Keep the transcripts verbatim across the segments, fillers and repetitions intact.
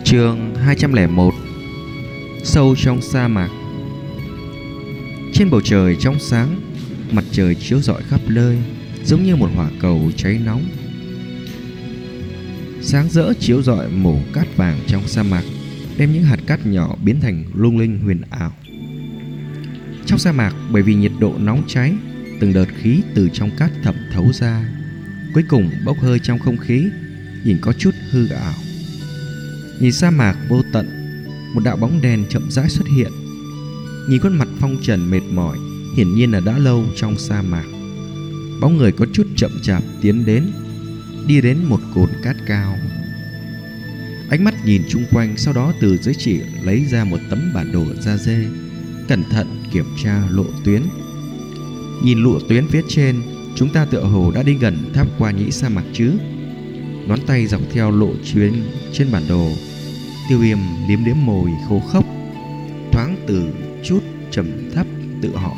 Chương hai trăm lẻ một. Sâu trong sa mạc. Trên bầu trời trong sáng, mặt trời chiếu rọi khắp nơi, giống như một hỏa cầu cháy nóng. Sáng rỡ chiếu rọi màu cát vàng trong sa mạc, đem những hạt cát nhỏ biến thành lung linh huyền ảo. Trong sa mạc, bởi vì nhiệt độ nóng cháy, từng đợt khí từ trong cát thẩm thấu ra, cuối cùng bốc hơi trong không khí, nhìn có chút hư ảo. Nhìn sa mạc vô tận, một đạo bóng đen chậm rãi xuất hiện. Nhìn khuôn mặt phong trần mệt mỏi, hiển nhiên là đã lâu trong sa mạc. Bóng người có chút chậm chạp tiến đến, đi đến một cồn cát cao. Ánh mắt nhìn chung quanh, sau đó từ dưới chỉ lấy ra một tấm bản đồ da dê, cẩn thận kiểm tra lộ tuyến. Nhìn lộ tuyến phía trên, chúng ta tựa hồ đã đi gần tháp Qua Nhĩ sa mạc chứ. Ngón tay dọc theo lộ tuyến trên bản đồ, Tiêu Viêm liếm liếm môi khô khốc, thoáng từ chút trầm thấp tự hỏi: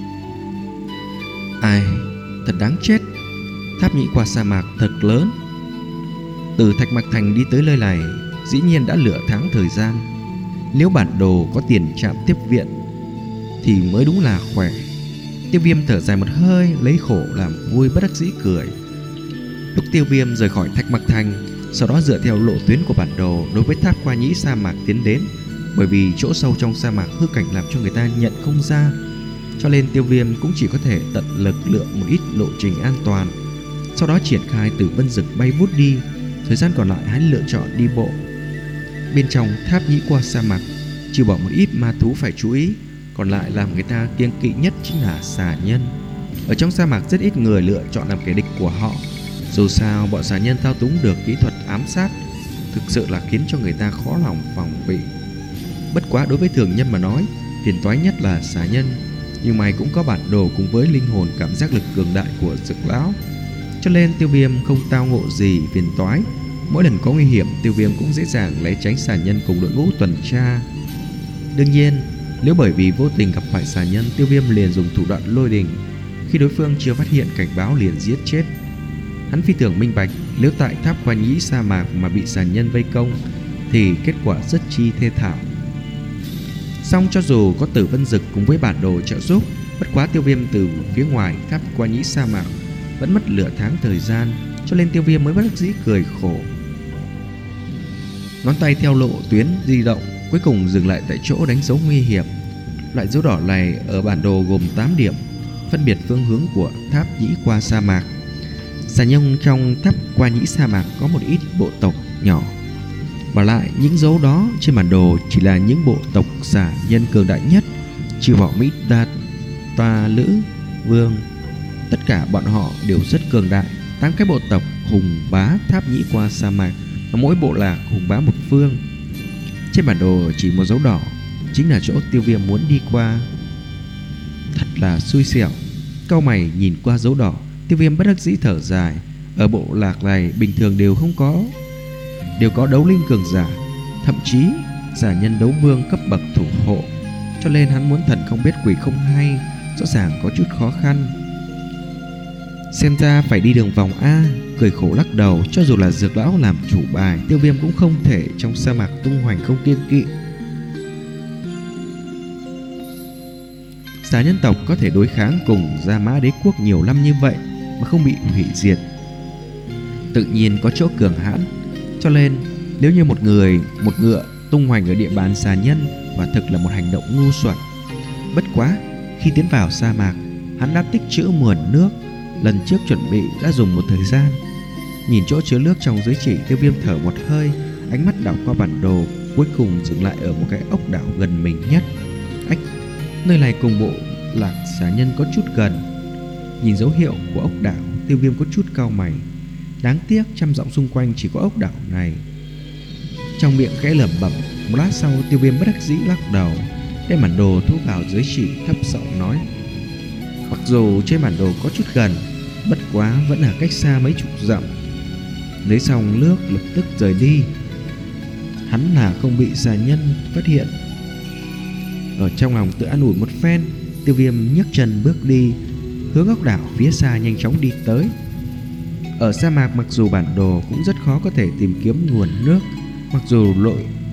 ai, thật đáng chết. Tháp Nhĩ qua sa mạc thật lớn. Từ Thạch Mạc Thành đi tới nơi này dĩ nhiên đã lựa tháng thời gian. Nếu bản đồ có tiền trạm tiếp viện thì mới đúng là khỏe. Tiêu Viêm thở dài một hơi, lấy khổ làm vui, bất đắc dĩ cười. Lúc Tiêu Viêm rời khỏi Thạch Mạc Thành, sau đó dựa theo lộ tuyến của bản đồ đối với tháp Qua Nhĩ sa mạc tiến đến. Bởi vì chỗ sâu trong sa mạc hư cảnh làm cho người ta nhận không ra, cho nên Tiêu Viêm cũng chỉ có thể tận lực lựa một ít lộ trình an toàn, sau đó triển khai Tử Vân Dực bay vút đi. Thời gian còn lại hắn lựa chọn đi bộ. Bên trong tháp Nhĩ qua sa mạc, trừ bỏ một ít ma thú phải chú ý, còn lại làm người ta kiêng kỵ nhất chính là xà nhân. Ở trong sa mạc rất ít người lựa chọn làm kẻ địch của họ. Dù sao bọn xà nhân thao túng được kỹ thuật ám sát, thực sự là khiến cho người ta khó lòng phòng bị. Bất quá đối với thường nhân mà nói, phiền toái nhất là xà nhân. Nhưng mày cũng có bản đồ cùng với linh hồn cảm giác lực cường đại của Dực lão, cho nên Tiêu Viêm không tao ngộ gì phiền toái. Mỗi lần có nguy hiểm, Tiêu Viêm cũng dễ dàng lấy tránh xà nhân cùng đội ngũ tuần tra. Đương nhiên, nếu bởi vì vô tình gặp phải xà nhân, Tiêu Viêm liền dùng thủ đoạn lôi đình. Khi đối phương chưa phát hiện cảnh báo liền giết chết. Hắn phi thường minh bạch, nếu tại tháp Qua Nhĩ sa mạc mà bị xà nhân vây công thì kết quả rất chi thê thảm. Song cho dù có Tử Vân Dực cùng với bản đồ trợ giúp, bất quá Tiêu Viêm từ phía ngoài tháp Qua Nhĩ sa mạc vẫn mất lửa tháng thời gian, cho nên Tiêu Viêm mới bất đắc dĩ cười khổ. Ngón tay theo lộ tuyến di động, cuối cùng dừng lại tại chỗ đánh dấu nguy hiểm. Loại dấu đỏ này ở bản đồ gồm tám điểm, phân biệt phương hướng của tháp Nhĩ qua sa mạc. Xà nhân trong tháp Qua Nhĩ sa mạc có một ít bộ tộc nhỏ, và lại những dấu đó trên bản đồ chỉ là những bộ tộc xà nhân cường đại nhất, trừ bỏ Mỹ Đạt, Toa Lữ Vương. Tất cả bọn họ đều rất cường đại. Tám cái bộ tộc hùng bá tháp Nhĩ qua sa mạc, và mỗi bộ lạc hùng bá một phương. Trên bản đồ chỉ một dấu đỏ, chính là chỗ Tiêu Viêm muốn đi qua. Thật là xui xẻo. Cau mày nhìn qua dấu đỏ, Tiêu Viêm bất đắc dĩ thở dài. Ở bộ lạc này bình thường đều không có Đều có đấu linh cường giả, thậm chí giả nhân đấu vương cấp bậc thủ hộ, cho nên hắn muốn thần không biết quỷ không hay, rõ ràng có chút khó khăn. Xem ra phải đi đường vòng A. Cười khổ lắc đầu, cho dù là Dược lão làm chủ bài, Tiêu Viêm cũng không thể trong sa mạc tung hoành không kiêng kỵ. Xà nhân tộc có thể đối kháng cùng Gia Mã đế quốc nhiều năm như vậy mà không bị hủy diệt, tự nhiên có chỗ cường hãn. Cho nên nếu như một người một ngựa tung hoành ở địa bàn xà nhân, quả thực là một hành động ngu xuẩn. Bất quá khi tiến vào sa mạc, hắn đã tích trữ nguồn nước, lần trước chuẩn bị đã dùng một thời gian. Nhìn chỗ chứa nước trong giới chỉ, Tiêu Viêm thở một hơi, ánh mắt đảo qua bản đồ, cuối cùng dừng lại ở một cái ốc đảo gần mình nhất. Ách, nơi này cùng bộ lạc xà nhân có chút gần. Nhìn dấu hiệu của ốc đảo, Tiêu Viêm có chút cau mày. Đáng tiếc trăm dặm xung quanh chỉ có ốc đảo này. Trong miệng khẽ lẩm bẩm. Một lát sau, Tiêu Viêm bất đắc dĩ lắc đầu, đem bản đồ thu vào dưới chỉ, thấp giọng nói: mặc dù trên bản đồ có chút gần, bất quá vẫn là cách xa mấy chục dặm. Lấy xong nước lập tức rời đi, hắn là không bị xà nhân phát hiện. Ở trong lòng tự an ủi một phen, Tiêu Viêm nhấc chân bước đi, hướng ốc đảo phía xa nhanh chóng đi tới. Ở sa mạc mặc dù bản đồ cũng rất khó có thể tìm kiếm nguồn nước, mặc dù lộ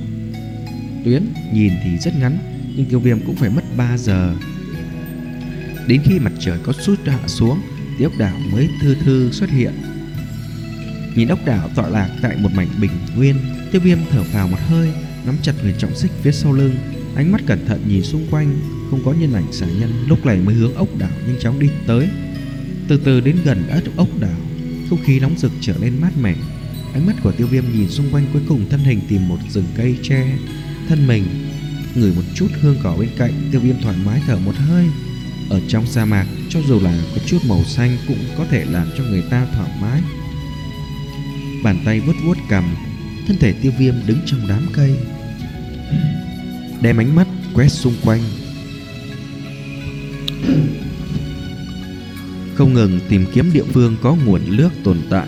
tuyến nhìn thì rất ngắn, nhưng Tiêu Viêm cũng phải mất ba giờ. Đến khi mặt trời có chút hạ xuống thì ốc đảo mới thư thư xuất hiện. Nhìn ốc đảo tọa lạc tại một mảnh bình nguyên, Tiêu Viêm thở phào một hơi, nắm chặt huyền trọng xích phía sau lưng, ánh mắt cẩn thận nhìn xung quanh, không có nhân ảnh xà nhân, lúc này mới hướng ốc đảo nhanh chóng đi tới. Từ từ đến gần ớt ốc đảo, không khí nóng rực trở nên mát mẻ. Ánh mắt của Tiêu Viêm nhìn xung quanh, cuối cùng thân hình tìm một rừng cây che thân mình, ngửi một chút hương cỏ bên cạnh. Tiêu Viêm thoải mái thở một hơi. Ở trong sa mạc, cho dù là có chút màu xanh cũng có thể làm cho người ta thoải mái. Bàn tay vuốt vuốt cằm, thân thể Tiêu Viêm đứng trong đám cây, đem ánh mắt quét xung quanh, không ngừng tìm kiếm địa phương có nguồn nước tồn tại.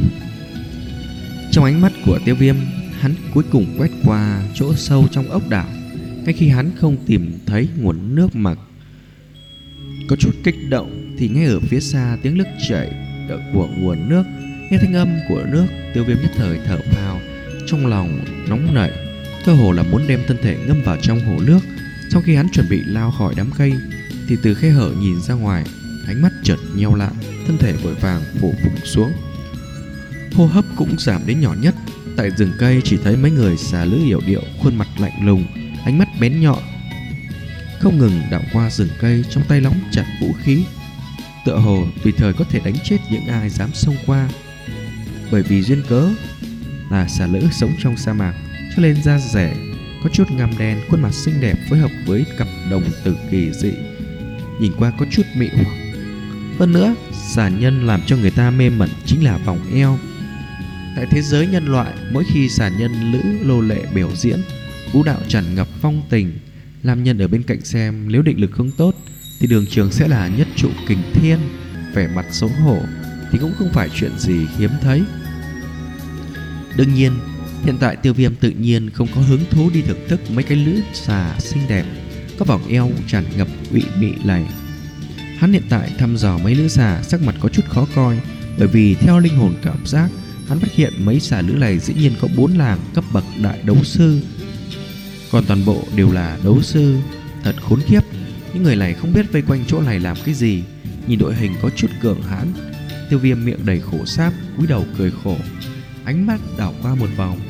Trong ánh mắt của Tiêu Viêm, hắn cuối cùng quét qua chỗ sâu trong ốc đảo. Ngay khi hắn không tìm thấy nguồn nước mà có chút kích động, thì nghe ở phía xa tiếng nước chảy của nguồn nước. Nghe thanh âm của nước, Tiêu Viêm nhất thời thở phào, trong lòng nóng nảy, cơ hồ là muốn đem thân thể ngâm vào trong hồ nước. Sau khi hắn chuẩn bị lao khỏi đám cây, thì từ khe hở nhìn ra ngoài, ánh mắt chợt nheo lại, thân thể vội vàng phủ phục xuống, hô hấp cũng giảm đến nhỏ nhất. Tại rừng cây chỉ thấy mấy người xà lữ yểu điệu, khuôn mặt lạnh lùng, ánh mắt bén nhọn, không ngừng đảo qua rừng cây, trong tay nắm chặt vũ khí, tựa hồ tùy thời có thể đánh chết những ai dám xông qua. Bởi vì duyên cớ là xà lữ sống trong sa mạc, cho nên da rẻ có chút ngăm đen, khuôn mặt xinh đẹp phối hợp với cặp đồng tử kỳ dị, nhìn qua có chút mị hoặc. Hơn nữa, xà nhân làm cho người ta mê mẩn chính là vòng eo. Tại thế giới nhân loại, mỗi khi xà nhân lữ lô lệ biểu diễn, vũ đạo tràn ngập phong tình, làm nhân ở bên cạnh xem, nếu định lực không tốt thì đường trường sẽ là nhất trụ kình thiên. Vẻ mặt xấu hổ thì cũng không phải chuyện gì hiếm thấy. Đương nhiên, hiện tại Tiêu Viêm tự nhiên không có hứng thú đi thưởng thức mấy cái lữ xà xinh đẹp có vòng eo tràn ngập ủy mị này. Hắn hiện tại thăm dò mấy lữ xà, sắc mặt có chút khó coi, bởi vì theo linh hồn cảm giác, hắn phát hiện mấy xà lữ này dĩ nhiên có bốn làng cấp bậc đại đấu sư, còn toàn bộ đều là đấu sư. Thật khốn kiếp, những người này không biết vây quanh chỗ này làm cái gì. Nhìn đội hình có chút cường hãn, Tiêu Viêm miệng đầy khổ sáp, cúi đầu cười khổ, ánh mắt đảo qua một vòng,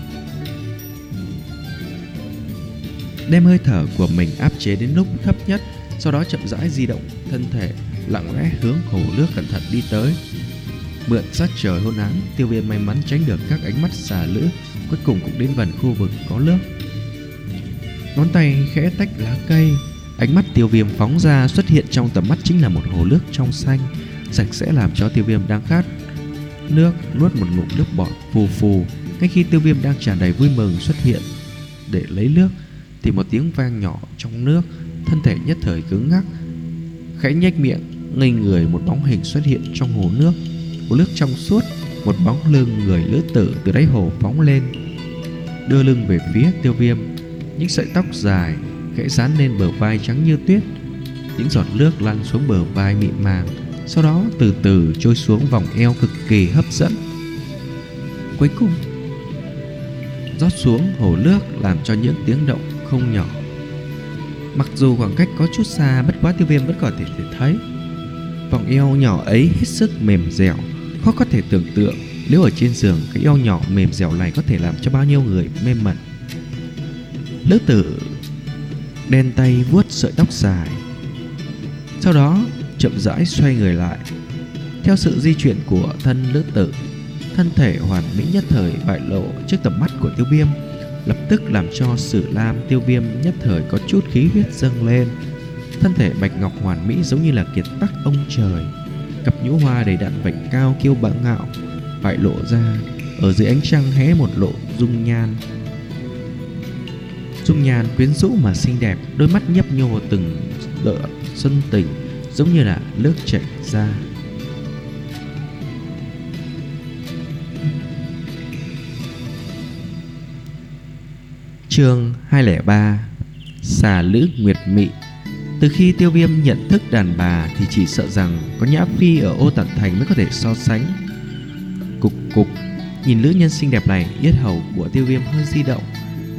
đem hơi thở của mình áp chế đến lúc thấp nhất, sau đó chậm rãi di động thân thể, lặng lẽ hướng hồ nước cẩn thận đi tới. Mượn sát trời hôn ám, Tiêu Viêm may mắn tránh được các ánh mắt xà lữ, cuối cùng cũng đến gần khu vực có nước. Ngón tay khẽ tách lá cây, ánh mắt Tiêu Viêm phóng ra, xuất hiện trong tầm mắt chính là một hồ nước trong xanh, sạch sẽ, làm cho Tiêu Viêm đang khát nước nuốt một ngụm nước bọt phù phù. Ngay khi Tiêu Viêm đang tràn đầy vui mừng xuất hiện để lấy nước, thì một tiếng vang nhỏ trong nước, thân thể nhất thời cứng ngắc, khẽ nhếch miệng, ngây người. Một bóng hình xuất hiện trong hồ nước, hồ nước trong suốt, một bóng lưng người lữ tử từ đáy hồ phóng lên, đưa lưng về phía Tiêu Viêm. Những sợi tóc dài khẽ dán lên bờ vai trắng như tuyết, những giọt nước lăn xuống bờ vai mịn màng, sau đó từ từ trôi xuống vòng eo cực kỳ hấp dẫn, cuối cùng rót xuống hồ nước, làm cho những tiếng động không nhỏ. Mặc dù khoảng cách có chút xa, bất quá Tiêu Viêm vẫn có thể thấy vòng eo nhỏ ấy hết sức mềm dẻo, khó có thể tưởng tượng nếu ở trên giường, cái eo nhỏ mềm dẻo này có thể làm cho bao nhiêu người mê mẩn. Lữ tử đen tay vuốt sợi tóc dài, sau đó chậm rãi xoay người lại. Theo sự di chuyển của thân lữ tử, thân thể hoàn mỹ nhất thời bại lộ trước tầm mắt của Tiêu Viêm, lập tức làm cho Sử Lam Tiêu Viêm nhất thời có chút khí huyết dâng lên. Thân thể bạch ngọc hoàn mỹ giống như là kiệt tác ông trời, cặp nhũ hoa đầy đặn vành cao kiêu bá ngạo bại lộ ra, ở dưới ánh trăng hé một lộ dung nhan. Dung nhan quyến rũ mà xinh đẹp, đôi mắt nhấp nhô từng đợt xuân tình, giống như là nước chảy ra. Chương hai không ba. Xà lữ nguyệt mị. Từ khi Tiêu Viêm nhận thức đàn bà thì chỉ sợ rằng có Nhã Phi ở Ô Tận Thành mới có thể so sánh. Cục cục, nhìn nữ nhân xinh đẹp này, yết hầu của Tiêu Viêm hơi di động,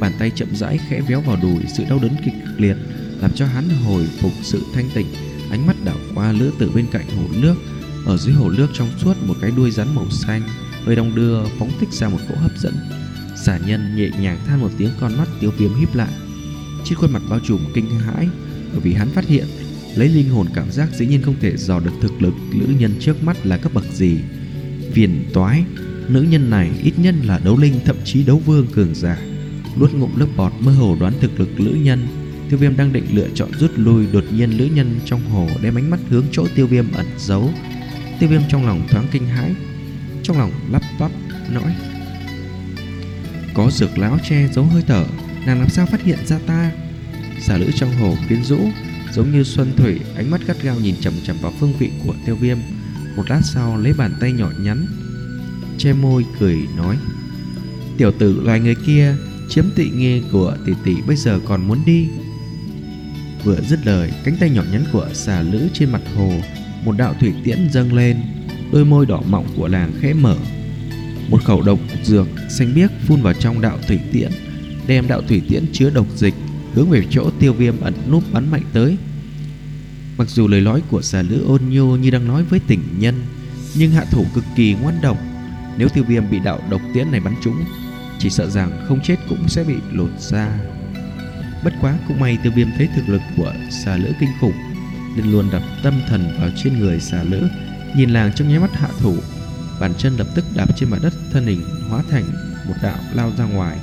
Bàn tay chậm rãi khẽ véo vào đùi. Sự đau đớn kịch liệt làm cho hắn hồi phục sự thanh tỉnh. Ánh mắt đảo qua lữ tử bên cạnh hồ nước. Ở dưới hồ nước trong suốt, một cái đuôi rắn màu xanh hơi đong đưa phóng thích ra một cỗ hấp dẫn. Xà nhân nhẹ nhàng than một tiếng, con mắt Tiêu Viêm híp lại. Trên khuôn mặt bao trùm kinh hãi, bởi vì hắn phát hiện lấy linh hồn cảm giác dĩ nhiên không thể dò được thực lực nữ nhân trước mắt là cấp bậc gì. Phiền toái, nữ nhân này ít nhân là đấu linh, thậm chí đấu vương cường giả. Nuốt ngụm nước bọt, mơ hồ đoán thực lực nữ nhân. Tiêu Viêm đang định lựa chọn rút lui, đột nhiên nữ nhân trong hồ đem ánh mắt hướng chỗ Tiêu Viêm ẩn giấu. Tiêu Viêm trong lòng thoáng kinh hãi, trong lòng lắp bắp nói: có dược lão che giấu hơi thở, nàng làm sao phát hiện ra ta? Xà lữ trong hồ quyến rũ giống như xuân thủy, ánh mắt gắt gao nhìn chằm chằm vào phương vị của Tiêu Viêm. Một lát sau lấy bàn tay nhỏ nhắn che môi cười nói: tiểu tử loài người kia chiếm tị nghi của tỷ tỷ, bây giờ còn muốn đi? Vừa dứt lời, cánh tay nhỏ nhắn của xà lữ trên mặt hồ, một đạo thủy tiễn dâng lên. Đôi môi đỏ mọng của nàng khẽ mở, một khẩu độc dược xanh biếc phun vào trong đạo thủy tiễn, đem đạo thủy tiễn chứa độc dịch hướng về chỗ Tiêu Viêm ẩn núp bắn mạnh tới. Mặc dù lời nói của xà lữ ôn nhu như đang nói với tình nhân, nhưng hạ thủ cực kỳ ngoan độc. Nếu Tiêu Viêm bị đạo độc tiễn này bắn trúng, chỉ sợ rằng không chết cũng sẽ bị lột da. Bất quá cũng may Tiêu Viêm thấy thực lực của xà lữ kinh khủng, nên luôn đặt tâm thần vào trên người xà lữ, nhìn làng trong nháy mắt hạ thủ, bàn chân lập tức đạp trên mặt đất, thân hình hóa thành một đạo lao ra ngoài.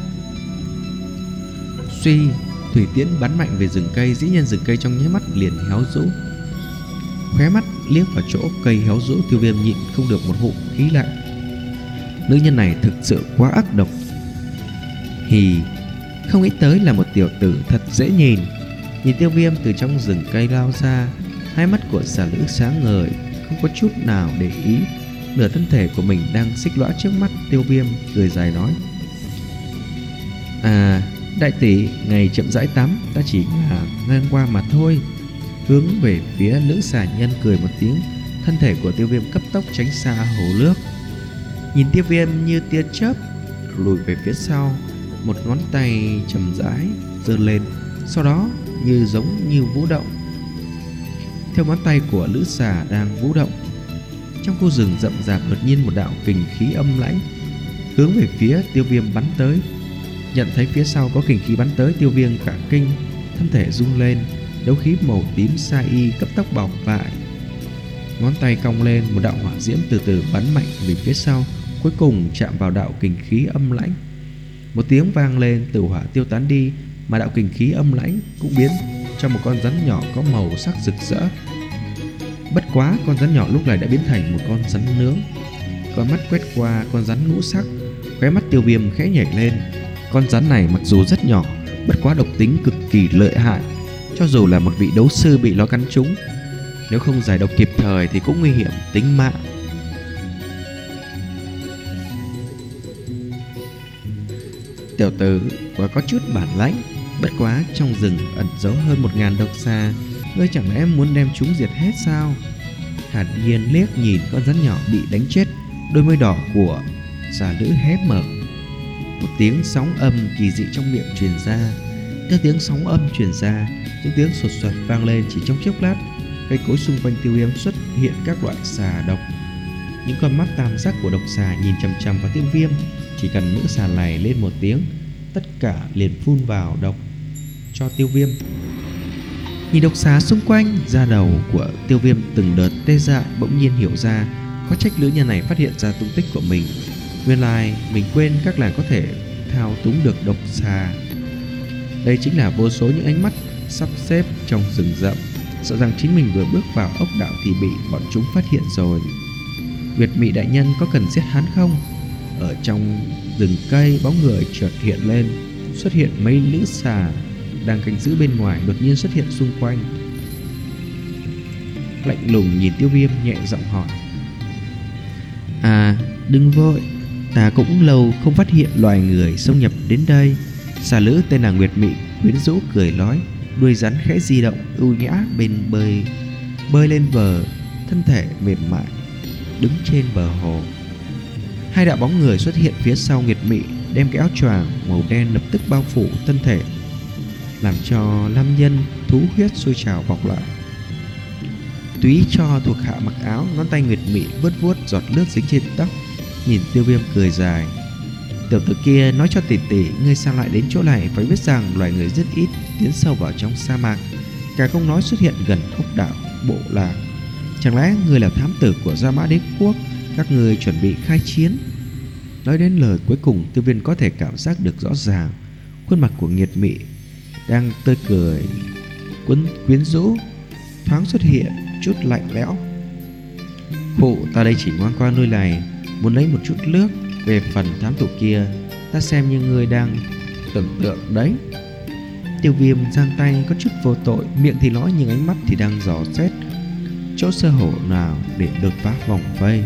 Suy, thủy tiễn bắn mạnh về rừng cây, dĩ nhiên rừng cây trong nháy mắt liền héo rũ. Khóe mắt liếc vào chỗ cây héo rũ, Tiêu Viêm nhịn không được một ngụm khí lạnh. Nữ nhân này thực sự quá ác độc. Hì, không nghĩ tới là một tiểu tử thật dễ nhìn. Nhìn Tiêu Viêm từ trong rừng cây lao ra, hai mắt của xà lữ sáng ngời, không có chút nào để ý nửa thân thể của mình đang xích lõa trước mắt Tiêu Viêm, cười dài nói: à, đại tỷ, ngày chậm rãi tắm, ta chỉ là ngang qua mà thôi. Hướng về phía nữ xà nhân cười một tiếng, thân thể của Tiêu Viêm cấp tốc tránh xa hồ nước. Nhìn Tiêu Viêm như tia chớp lùi về phía sau, một ngón tay chậm rãi giơ lên, sau đó như giống như vũ động. Theo ngón tay của lữ xà đang vũ động, trong khu rừng rậm rạp đột nhiên một đạo kình khí âm lãnh hướng về phía Tiêu Viêm bắn tới. Nhận thấy phía sau có kình khí bắn tới, Tiêu Viêm cả kinh, thân thể rung lên, đấu khí màu tím sa y cấp tốc bọc lại. Ngón tay cong lên, một đạo hỏa diễm từ từ bắn mạnh về phía sau, cuối cùng chạm vào đạo kình khí âm lãnh. Một tiếng vang lên, tử hỏa tiêu tán đi, mà đạo kình khí âm lãnh cũng biến cho một con rắn nhỏ có màu sắc rực rỡ. Bất quá con rắn nhỏ lúc này đã biến thành một con rắn nướng. Con mắt quét qua con rắn ngũ sắc, khóe mắt Tiêu Viêm khẽ nhảy lên. Con rắn này mặc dù rất nhỏ, bất quá độc tính cực kỳ lợi hại, cho dù là một vị đấu sư bị nó cắn trúng, nếu không giải độc kịp thời thì cũng nguy hiểm tính mạng. Tiểu tử quả có chút bản lãnh, bất quá trong rừng ẩn giấu hơn một ngàn độc xà, ngươi chẳng lẽ muốn đem chúng diệt hết sao? Hàn Nhiên liếc nhìn con rắn nhỏ bị đánh chết, đôi môi đỏ của xà lữ hé mở. Một tiếng sóng âm kỳ dị trong miệng truyền ra. Theo tiếng sóng âm truyền ra, những tiếng sột soạt vang lên. Chỉ trong chốc lát, cây cối xung quanh Tiêu Viêm xuất hiện các loại xà độc. Những con mắt tam giác của độc xà nhìn chằm chằm vào Tiêu Viêm. Chỉ cần nữ xà này lên một tiếng, tất cả liền phun vào độc cho Tiêu Viêm. Nhìn độc xà xung quanh, da đầu của Tiêu Viêm từng đợt tê dại, bỗng nhiên hiểu ra, có trách nữ nhân này phát hiện ra tung tích của mình. Nguyên lai mình quên các nàng có thể thao túng được độc xà. Đây chính là vô số những ánh mắt sắp xếp trong rừng rậm, sợ rằng chính mình vừa bước vào ốc đảo thì bị bọn chúng phát hiện rồi. Nguyệt Mị đại nhân có cần giết hắn không? Ở trong rừng cây, bóng người chợt hiện lên, xuất hiện mấy nữ xà đang canh giữ bên ngoài, đột nhiên xuất hiện xung quanh. Lạnh lùng nhìn Tiêu Viêm, nhẹ giọng hỏi: à, đừng vội, ta cũng lâu không phát hiện loài người xâm nhập đến đây. Xà lữ tên là Nguyệt Mị quyến rũ cười nói, đuôi rắn khẽ di động ưu nhã bên bơi bơi lên bờ, thân thể mềm mại đứng trên bờ hồ. Hai đạo bóng người xuất hiện phía sau Nguyệt Mị, đem cái áo choàng màu đen lập tức bao phủ thân thể, làm cho nam nhân thú huyết sôi trào bọc lại. Túy cho thuộc hạ mặc áo, ngón tay nguyệt mị vuốt vuốt giọt nước dính trên tóc, nhìn Tiêu Viêm cười dài. Tiểu tử kia nói cho tỷ tỷ, ngươi sao lại đến chỗ này? Phải biết rằng loài người rất ít tiến sâu vào trong sa mạc, cả không nói xuất hiện gần ốc đảo bộ lạc. Chẳng lẽ ngươi là thám tử của Gia Mã Đế quốc? Các ngươi chuẩn bị khai chiến? Nói đến lời cuối cùng, Tiêu Viêm có thể cảm giác được rõ ràng khuôn mặt của Nguyệt Mị đang tươi cười quấn quyến rũ, thoáng xuất hiện chút lạnh lẽo. Phụ, ta đây chỉ ngoan qua nơi này, muốn lấy một chút nước. Về phần thám tử kia, ta xem như ngươi đang tưởng tượng đấy. Tiêu Viêm giang tay có chút vô tội, miệng thì nói nhưng ánh mắt thì đang dò xét chỗ sơ hở nào để đột phá vòng vây.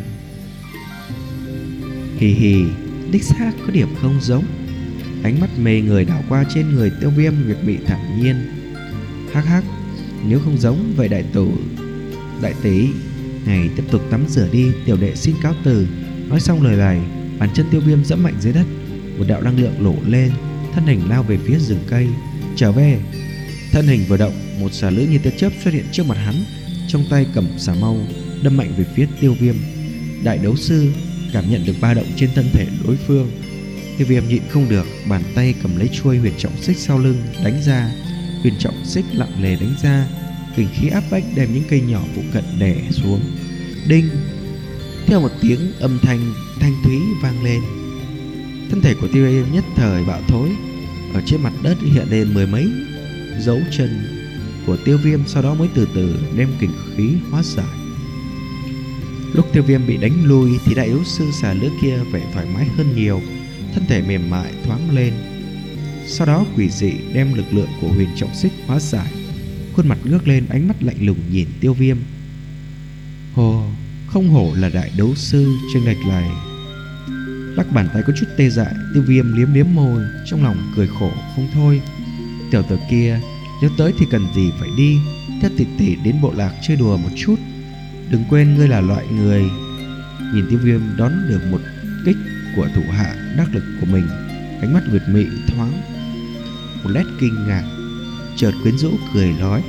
Hì hì, đích xác có điểm không giống. Ánh mắt mê người đảo qua trên người Tiêu Viêm, Nguyệt Mị thản nhiên. Hắc hắc, nếu không giống vậy đại tử đại tỷ, ngày tiếp tục tắm rửa đi, tiểu đệ xin cáo từ. Nói xong lời này, bàn chân Tiêu Viêm giẫm mạnh dưới đất, một đạo năng lượng nổ lên, thân hình lao về phía rừng cây. Trở về. Thân hình vừa động, một xà lữ như tia chớp xuất hiện trước mặt hắn, trong tay cầm xà mâu đâm mạnh về phía Tiêu Viêm. Đại đấu sư cảm nhận được ba động trên thân thể đối phương, Tiêu Viêm nhịn không được, bàn tay cầm lấy chuôi huyền trọng xích sau lưng đánh ra. Huyền trọng xích lặng lề đánh ra, kình khí áp bách đem những cây nhỏ phụ cận đè xuống. Đinh! Theo một tiếng âm thanh thanh thúy vang lên, thân thể của Tiêu Viêm nhất thời bạo thối. Ở trên mặt đất hiện lên mười mấy dấu chân của Tiêu Viêm, sau đó mới từ từ đem kình khí hóa giải. Lúc Tiêu Viêm bị đánh lui thì đại đấu sư xà lứa kia vẻ thoải mái hơn nhiều, thân thể mềm mại thoáng lên. Sau đó quỷ dị đem lực lượng của huyền trọng xích hóa giải, khuôn mặt ngước lên, ánh mắt lạnh lùng nhìn Tiêu Viêm. Hồ, không hổ là đại đấu sư chênh lệch này. Lắc bàn tay có chút tê dại, Tiêu Viêm liếm liếm môi, trong lòng cười khổ không thôi. Tiểu tử kia nếu tới thì cần gì phải đi, theo tỷ tỷ đến bộ lạc chơi đùa một chút. Đừng quên ngươi là loại người. Nhìn Tiêu Viêm đón được một kích của thủ hạ đắc lực của mình, ánh mắt Nguyệt Mị thoáng một nét kinh ngạc, chợt quyến rũ cười nói: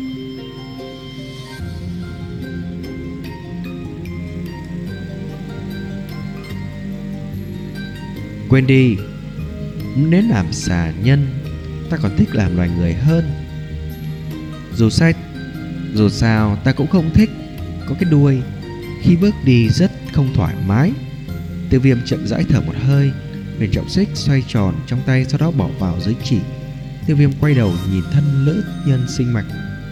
quên đi, nếu làm xà nhân, ta còn thích làm loài người hơn. Dù sao, dù sao ta cũng không thích có cái đuôi, khi bước đi rất không thoải mái. Tiêu Viêm chậm rãi thở một hơi, huyền trọng xích xoay tròn trong tay, sau đó bỏ vào dưới chỉ. Tiêu Viêm quay đầu nhìn thân nữ nhân xinh mạch,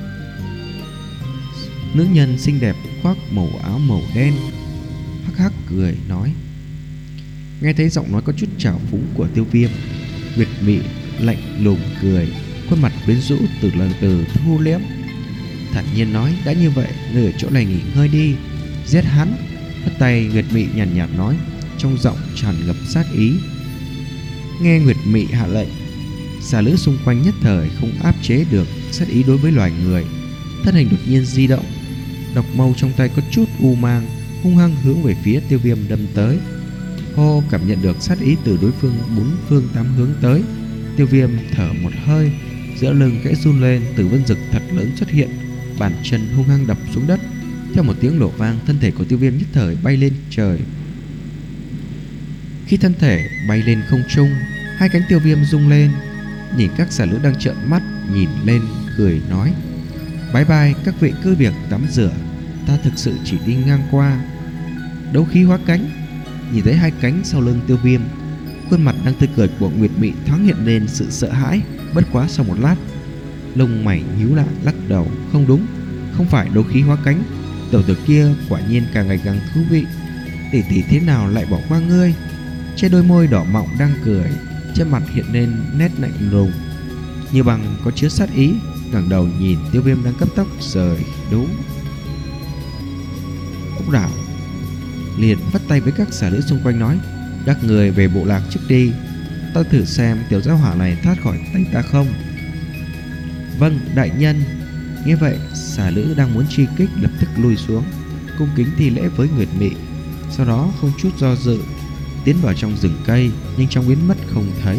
nữ nhân xinh đẹp khoác màu áo màu đen, hắc hắc cười nói. Nghe thấy giọng nói có chút trào phúng của Tiêu Viêm, Nguyệt Mị lạnh lùng cười, khuôn mặt quyến rũ từ lần từ thu liễm, thản nhiên nói: đã như vậy, ngươi ở chỗ này nghỉ ngơi đi, giết hắn. Phất tay, Nguyệt Mị nhàn nhạt, nhạt nói, trong giọng tràn ngập sát ý. Nghe Nguyệt Mị hạ lệnh, xà lữ xung quanh nhất thời không áp chế được sát ý đối với loài người, thân hình đột nhiên di động, độc mâu trong tay có chút u mang, hung hăng hướng về phía Tiêu Viêm đâm tới. Hô, cảm nhận được sát ý từ đối phương bốn phương tám hướng tới, Tiêu Viêm thở một hơi, giữa lưng khẽ run lên, tử vân dực thật lớn xuất hiện, bàn chân hung hăng đập xuống đất. Theo một tiếng nổ vang, thân thể của Tiêu Viêm nhất thời bay lên trời. Khi thân thể bay lên không trung, hai cánh Tiêu Viêm rung lên, nhìn các xà lữ đang trợn mắt nhìn lên, cười nói: bye bye các vị, cứ việc tắm rửa, ta thực sự chỉ đi ngang qua. Đấu khí hóa cánh. Nhìn thấy hai cánh sau lưng Tiêu Viêm, khuôn mặt đang tươi cười của Nguyệt Mị thoáng hiện lên sự sợ hãi. Bất quá sau một lát, lông mày nhíu lại, lắc đầu: không đúng, không phải đấu khí hóa cánh. Tiểu tử kia quả nhiên càng ngày càng thú vị. Tỷ tỷ thế nào lại bỏ qua ngươi? Trên đôi môi đỏ mọng đang cười, trên mặt hiện lên nét lạnh lùng như bằng có chứa sát ý, ngẩng đầu nhìn Tiêu Viêm đang cấp tốc rời đúng ốc đảo, liền vắt tay với các xà lữ xung quanh nói: các người về bộ lạc trước đi, ta thử xem tiểu gia hỏa này thoát khỏi tay ta không. Vâng đại nhân. Nghe vậy, xà lữ đang muốn truy kích lập tức lùi xuống, cung kính thi lễ với Nguyệt Mị, sau đó không chút do dự tiến vào trong rừng cây, nhanh chóng biến mất không thấy.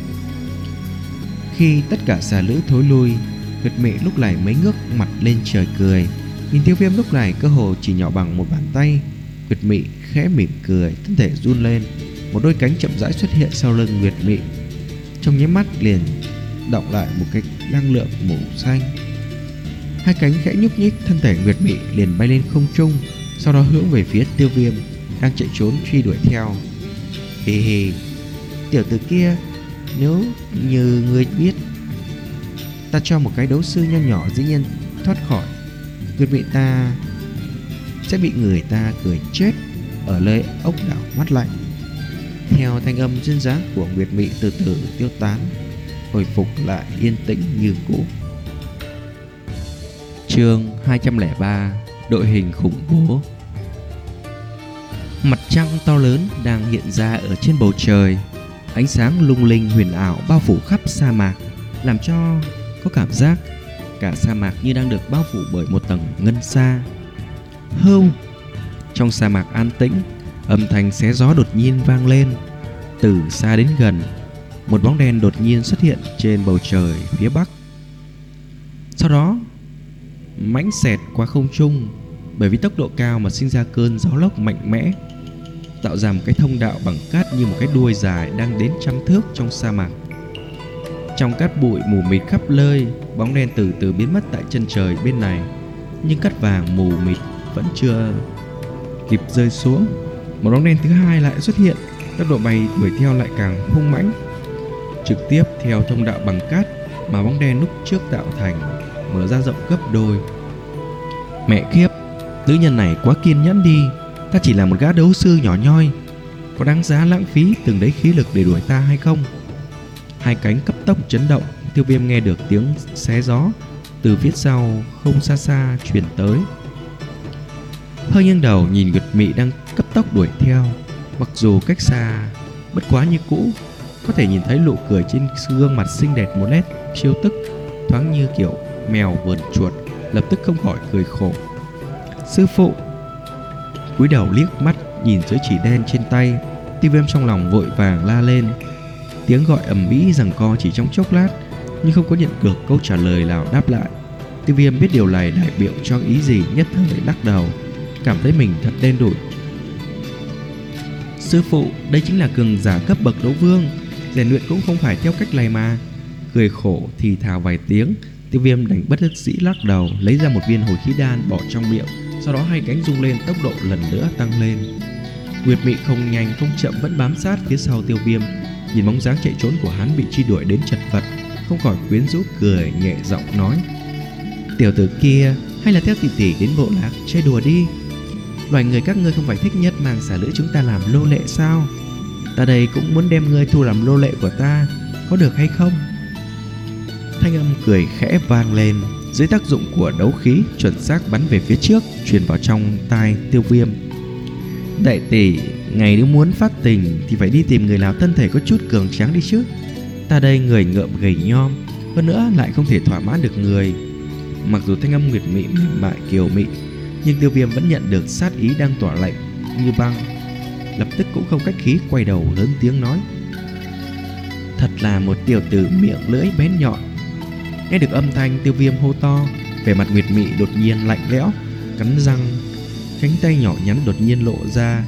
Khi tất cả xà lữ thối lui, Nguyệt Mị lúc này mới ngước mặt lên trời cười. Nhìn Tiêu Viêm lúc này cơ hồ chỉ nhỏ bằng một bàn tay. Nguyệt Mị khẽ mỉm cười, thân thể run lên, một đôi cánh chậm rãi xuất hiện sau lưng Nguyệt Mị. Trong nháy mắt liền động lại một cái năng lượng màu xanh. Hai cánh khẽ nhúc nhích, thân thể Nguyệt Mị liền bay lên không trung, sau đó hướng về phía Tiêu Viêm đang chạy trốn truy đuổi theo. Hì hì, tiểu tử kia, nếu như ngươi biết, ta cho một cái đấu sư nho nhỏ dĩ nhiên thoát khỏi, Nguyệt Mị ta sẽ bị người ta cười chết ở nơi ốc đảo mắt lạnh. Theo thanh âm duyên dáng của Nguyệt Mị từ từ tiêu tán, hồi phục lại yên tĩnh như cũ. Chương hai trăm lẻ ba, đội hình khủng bố. Mặt trăng to lớn đang hiện ra ở trên bầu trời, ánh sáng lung linh huyền ảo bao phủ khắp sa mạc, làm cho có cảm giác cả sa mạc như đang được bao phủ bởi một tầng ngân sa. Hưu, trong sa mạc an tĩnh, âm thanh xé gió đột nhiên vang lên. Từ xa đến gần, một bóng đen đột nhiên xuất hiện trên bầu trời phía bắc. Sau đó mãnh xẹt qua không trung, bởi vì tốc độ cao mà sinh ra cơn gió lốc mạnh mẽ, tạo ra một cái thông đạo bằng cát như một cái đuôi dài đang đến trăm thước trong sa mạc. Trong cát bụi mù mịt khắp nơi, bóng đen từ từ biến mất tại chân trời bên này, nhưng cát vàng mù mịt vẫn chưa kịp rơi xuống. Một bóng đen thứ hai lại xuất hiện, tốc độ bay đuổi theo lại càng hung mãnh, trực tiếp theo thông đạo bằng cát mà bóng đen lúc trước tạo thành, mở ra rộng gấp đôi. Mẹ kiếp, nữ nhân này quá kiên nhẫn đi. Ta chỉ là một gã đấu sư nhỏ nhoi, có đáng giá lãng phí từng đấy khí lực để đuổi ta hay không? Hai cánh cấp tốc chấn động. Tiêu Viêm nghe được tiếng xé gió từ phía sau không xa xa truyền tới, hơi nghiêng đầu nhìn Nguyệt Mị đang cấp tốc đuổi theo. Mặc dù cách xa bất quá như cũ, có thể nhìn thấy nụ cười trên gương mặt xinh đẹp một nét chiêu tức, thoáng như kiểu mèo vờn chuột, lập tức không khỏi cười khổ. Sư phụ! Cúi đầu liếc mắt nhìn dưới chỉ đen trên tay, Tiêu Viêm trong lòng vội vàng la lên. Tiếng gọi ầm ĩ giằng co chỉ trong chốc lát, nhưng không có nhận được câu trả lời nào đáp lại. Tiêu Viêm biết điều này đại biểu cho ý gì, nhất thời lắc đầu, cảm thấy mình thật đen đủi. Sư phụ, đây chính là cường giả cấp bậc đấu vương, rèn luyện cũng không phải theo cách này mà. Cười khổ thì thào vài tiếng, Tiêu Viêm đành bất đắc dĩ lắc đầu, lấy ra một viên hồi khí đan bỏ trong miệng. Sau đó hai cánh rung lên, tốc độ lần nữa tăng lên. Nguyệt Mị không nhanh không chậm vẫn bám sát phía sau Tiêu Viêm, nhìn bóng dáng chạy trốn của hắn bị truy đuổi đến chật vật, không khỏi quyến rũ cười nhẹ giọng nói: Tiểu tử kia, hay là theo tỷ tỷ đến bộ lạc chơi đùa đi. Loài người các ngươi không phải thích nhất mang xả lữ chúng ta làm nô lệ sao? Ta đây cũng muốn đem ngươi thu làm nô lệ của ta, có được hay không? Thanh âm cười khẽ vang lên, dưới tác dụng của đấu khí chuẩn xác bắn về phía trước, truyền vào trong tai Tiêu Viêm. Đại tỷ, ngày nếu muốn phát tình thì phải đi tìm người nào thân thể có chút cường tráng đi chứ. Ta đây người ngợm gầy nhom, hơn nữa lại không thể thỏa mãn được người. Mặc dù thanh âm Nguyệt Mị mềm mại kiều mị, nhưng Tiêu Viêm vẫn nhận được sát ý đang tỏa lạnh như băng, lập tức cũng không cách khí quay đầu lớn tiếng nói: Thật là một tiểu tử miệng lưỡi bén nhọn. Nghe được âm thanh Tiêu Viêm hô to, vẻ mặt Nguyệt Mị đột nhiên lạnh lẽo, cắn răng, cánh tay nhỏ nhắn đột nhiên lộ ra,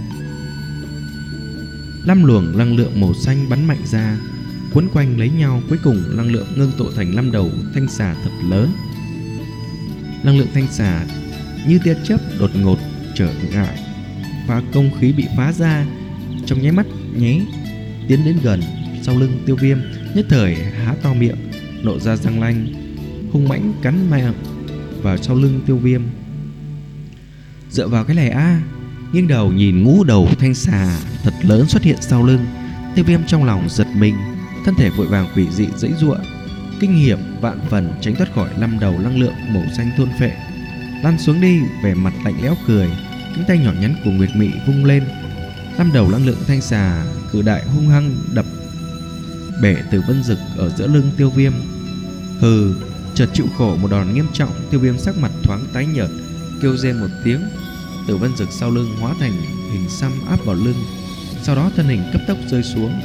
năm luồng năng lượng màu xanh bắn mạnh ra, quấn quanh lấy nhau, cuối cùng năng lượng ngưng tụ thành năm đầu thanh xà thật lớn. Năng lượng thanh xà như tia chớp đột ngột trở ngại, phá công khí bị phá ra, trong nháy mắt nháy tiến đến gần sau lưng Tiêu Viêm, nhất thời há to miệng, lộ ra răng nanh, hung mãnh cắn mạnh vào sau lưng Tiêu Viêm. Dựa vào cái này a à, nghiêng đầu nhìn ngũ đầu thanh xà thật lớn xuất hiện sau lưng, Tiêu Viêm trong lòng giật mình, thân thể vội vàng quỷ dị giãy giụa, kinh hiểm vạn phần tránh thoát khỏi năm đầu năng lượng màu xanh thôn phệ. Lăn xuống đi, vẻ mặt lạnh lẽo cười, cánh tay nhỏ nhắn của Nguyệt Mị vung lên, năm đầu năng lượng thanh xà cử đại hung hăng đập bể Tử Vân Dực ở giữa lưng Tiêu Viêm. Hừ, chợt chịu khổ một đòn nghiêm trọng, Tiêu Viêm sắc mặt thoáng tái nhợt, kêu rên một tiếng. Tử Vân Dực sau lưng hóa thành hình xăm áp vào lưng, sau đó thân hình cấp tốc rơi xuống.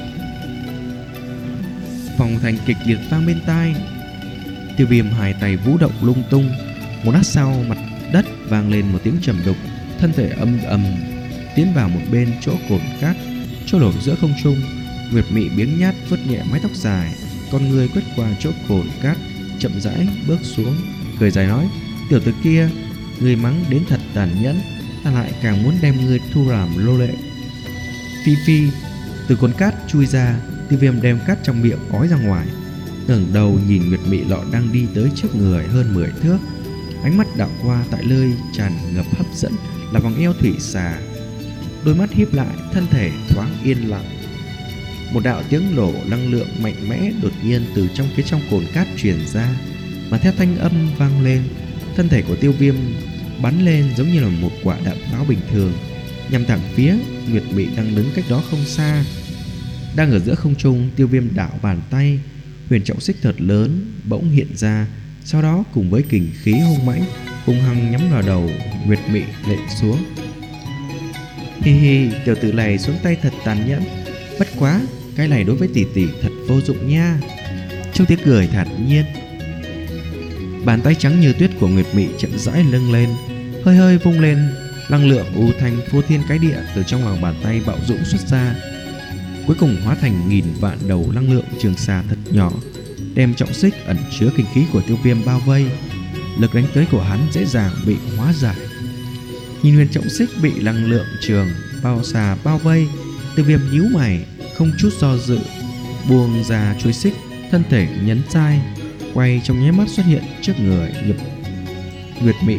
Phòng thành kịch liệt vang bên tai. Tiêu Viêm hai tay vũ động lung tung. Một lát sau, mặt đất vang lên một tiếng trầm đục, thân thể âm ầm tiến vào một bên chỗ cồn cát trôi nổi giữa không trung. Nguyệt Mị biếng nhác vuốt nhẹ mái tóc dài, con người quét qua chỗ cồn cát, chậm rãi bước xuống, cười dài nói: "Tiểu tử kia, ngươi mắng đến thật tàn nhẫn, ta lại càng muốn đem ngươi thu làm lô lệ." Phi phi. Từ cồn cát chui ra, Tiêu Viêm đem cát trong miệng ói ra ngoài, ngẩng đầu nhìn Nguyệt Mị lọ đang đi tới trước người hơn mười thước. Ánh mắt đảo qua tại nơi tràn ngập hấp dẫn là vòng eo thủy xà, đôi mắt híp lại, thân thể thoáng yên lặng. Một đạo tiếng nổ năng lượng mạnh mẽ đột nhiên từ trong phía trong cồn cát truyền ra, mà theo thanh âm vang lên, thân thể của Tiêu Viêm bắn lên giống như là một quả đạn pháo bình thường, nhằm thẳng phía Nguyệt Mị đang đứng cách đó không xa. Đang ở giữa không trung, Tiêu Viêm đảo bàn tay, huyền trọng xích thật lớn bỗng hiện ra, sau đó cùng với kình khí hung mãnh hung hăng nhắm vào đầu Nguyệt Mị lệnh xuống. Hi hi, tiểu tử này xuống tay thật tàn nhẫn, bất quá cái này đối với tỷ tỷ thật vô dụng nha. Trong tiếng cười thản nhiên, bàn tay trắng như tuyết của Nguyệt Mị chậm rãi nâng lên, hơi hơi vung lên, năng lượng u thanh phô thiên cái địa từ trong lòng bàn tay bạo dũng xuất ra, cuối cùng hóa thành nghìn vạn đầu năng lượng trường xà thật nhỏ, đem trọng xích ẩn chứa kinh khí của Tiêu Viêm bao vây. Lực đánh tới của hắn dễ dàng bị hóa giải. Nhìn huyền trọng xích bị năng lượng trường bao xà bao vây, Tiêu Viêm nhíu mày, không chút do dự buông ra chuôi xích, thân thể nhấn sai, quay trong nháy mắt xuất hiện trước người nhập Nguyệt Mị.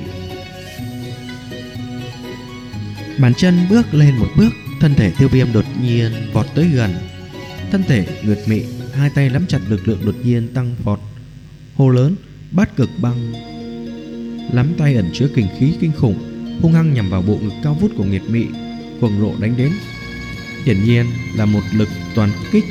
Bàn chân bước lên một bước, thân thể Tiêu Viêm đột nhiên vọt tới gần thân thể Nguyệt Mị, hai tay nắm chặt, lực lượng đột nhiên tăng vọt, hô lớn: "Bát cực băng!" Nắm tay ẩn chứa kình khí kinh khủng, hung hăng nhằm vào bộ ngực cao vút của Nguyệt Mị, cuồng nộ đánh đến. Hiển nhiên là một lực toàn kích.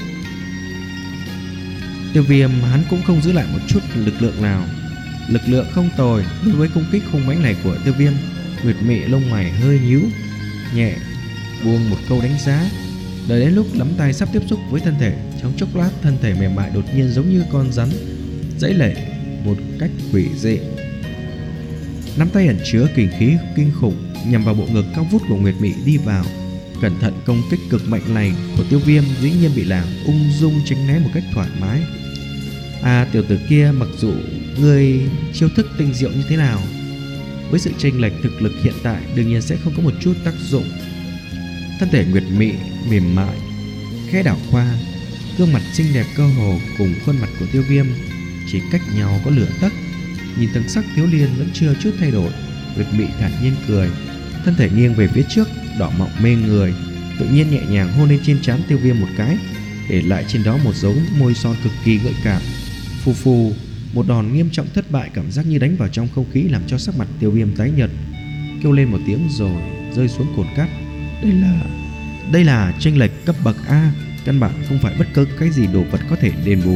Tiêu Viêm hắn cũng không giữ lại một chút lực lượng nào, lực lượng không tồi. Đối với công kích hung mãnh này của Tiêu Viêm, Nguyệt Mị lông mày hơi nhíu, nhẹ buông một câu đánh giá. Đợi đến lúc nắm tay sắp tiếp xúc với thân thể, trong chốc lát thân thể mềm mại đột nhiên giống như con rắn giãy lệ một cách quỷ dị. Nắm tay ẩn chứa kình khí kinh khủng nhằm vào bộ ngực cao vút của Nguyệt Mị đi vào. Cẩn thận công kích cực mạnh này của Tiêu Viêm dĩ nhiên bị nàng ung dung tránh né một cách thoải mái. À, tiểu tử kia, mặc dù ngươi chiêu thức tinh diệu như thế nào, với sự chênh lệch thực lực hiện tại đương nhiên sẽ không có một chút tác dụng. Thân thể Nguyệt Mị mềm mại khẽ đảo qua, gương mặt xinh đẹp cơ hồ cùng khuôn mặt của Tiêu Viêm chỉ cách nhau có lửa tấc. Nhìn thần sắc Thiếu Liên vẫn chưa chút thay đổi, Nguyệt Mị thản nhiên cười, thân thể nghiêng về phía trước, đỏ mọng mê người, tự nhiên nhẹ nhàng hôn lên trên trán Tiêu Viêm một cái, để lại trên đó một dấu môi son cực kỳ gợi cảm. Phù phù, một đòn nghiêm trọng thất bại, cảm giác như đánh vào trong không khí làm cho sắc mặt Tiêu Viêm tái nhợt, kêu lên một tiếng rồi rơi xuống cồn cát. Đây là đây là chênh lệch cấp bậc A, căn bản không phải bất cứ cái gì đồ vật có thể đền bù.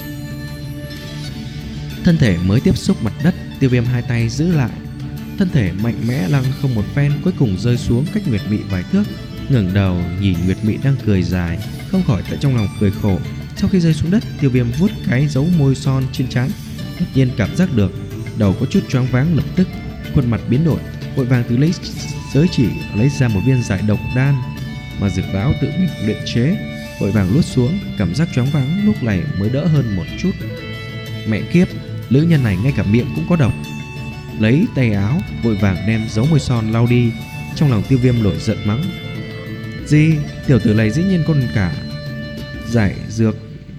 Thân thể mới tiếp xúc mặt đất, Tiêu Viêm hai tay giữ lại, thân thể mạnh mẽ lăng không một phen, cuối cùng rơi xuống cách Nguyệt Mị vài thước. Ngẩng đầu nhìn Nguyệt Mị đang cười dài, không khỏi tại trong lòng cười khổ. Sau khi rơi xuống đất, Tiêu Viêm vuốt cái dấu môi son trên trán, đột nhiên cảm giác được đầu có chút choáng váng, lập tức khuôn mặt biến đổi, vội vàng từ lấy giới chỉ lấy ra một viên giải độc đan mà Dược Lão tự mình luyện chế, vội vàng luốt xuống. Cảm giác choáng váng lúc này mới đỡ hơn một chút. Mẹ kiếp, nữ nhân này ngay cả miệng cũng có độc. Lấy tay áo vội vàng đem dấu môi son lau đi. Trong lòng Tiêu Viêm nổi giận mắng: gì, tiểu tử này dĩ nhiên còn cả giải dược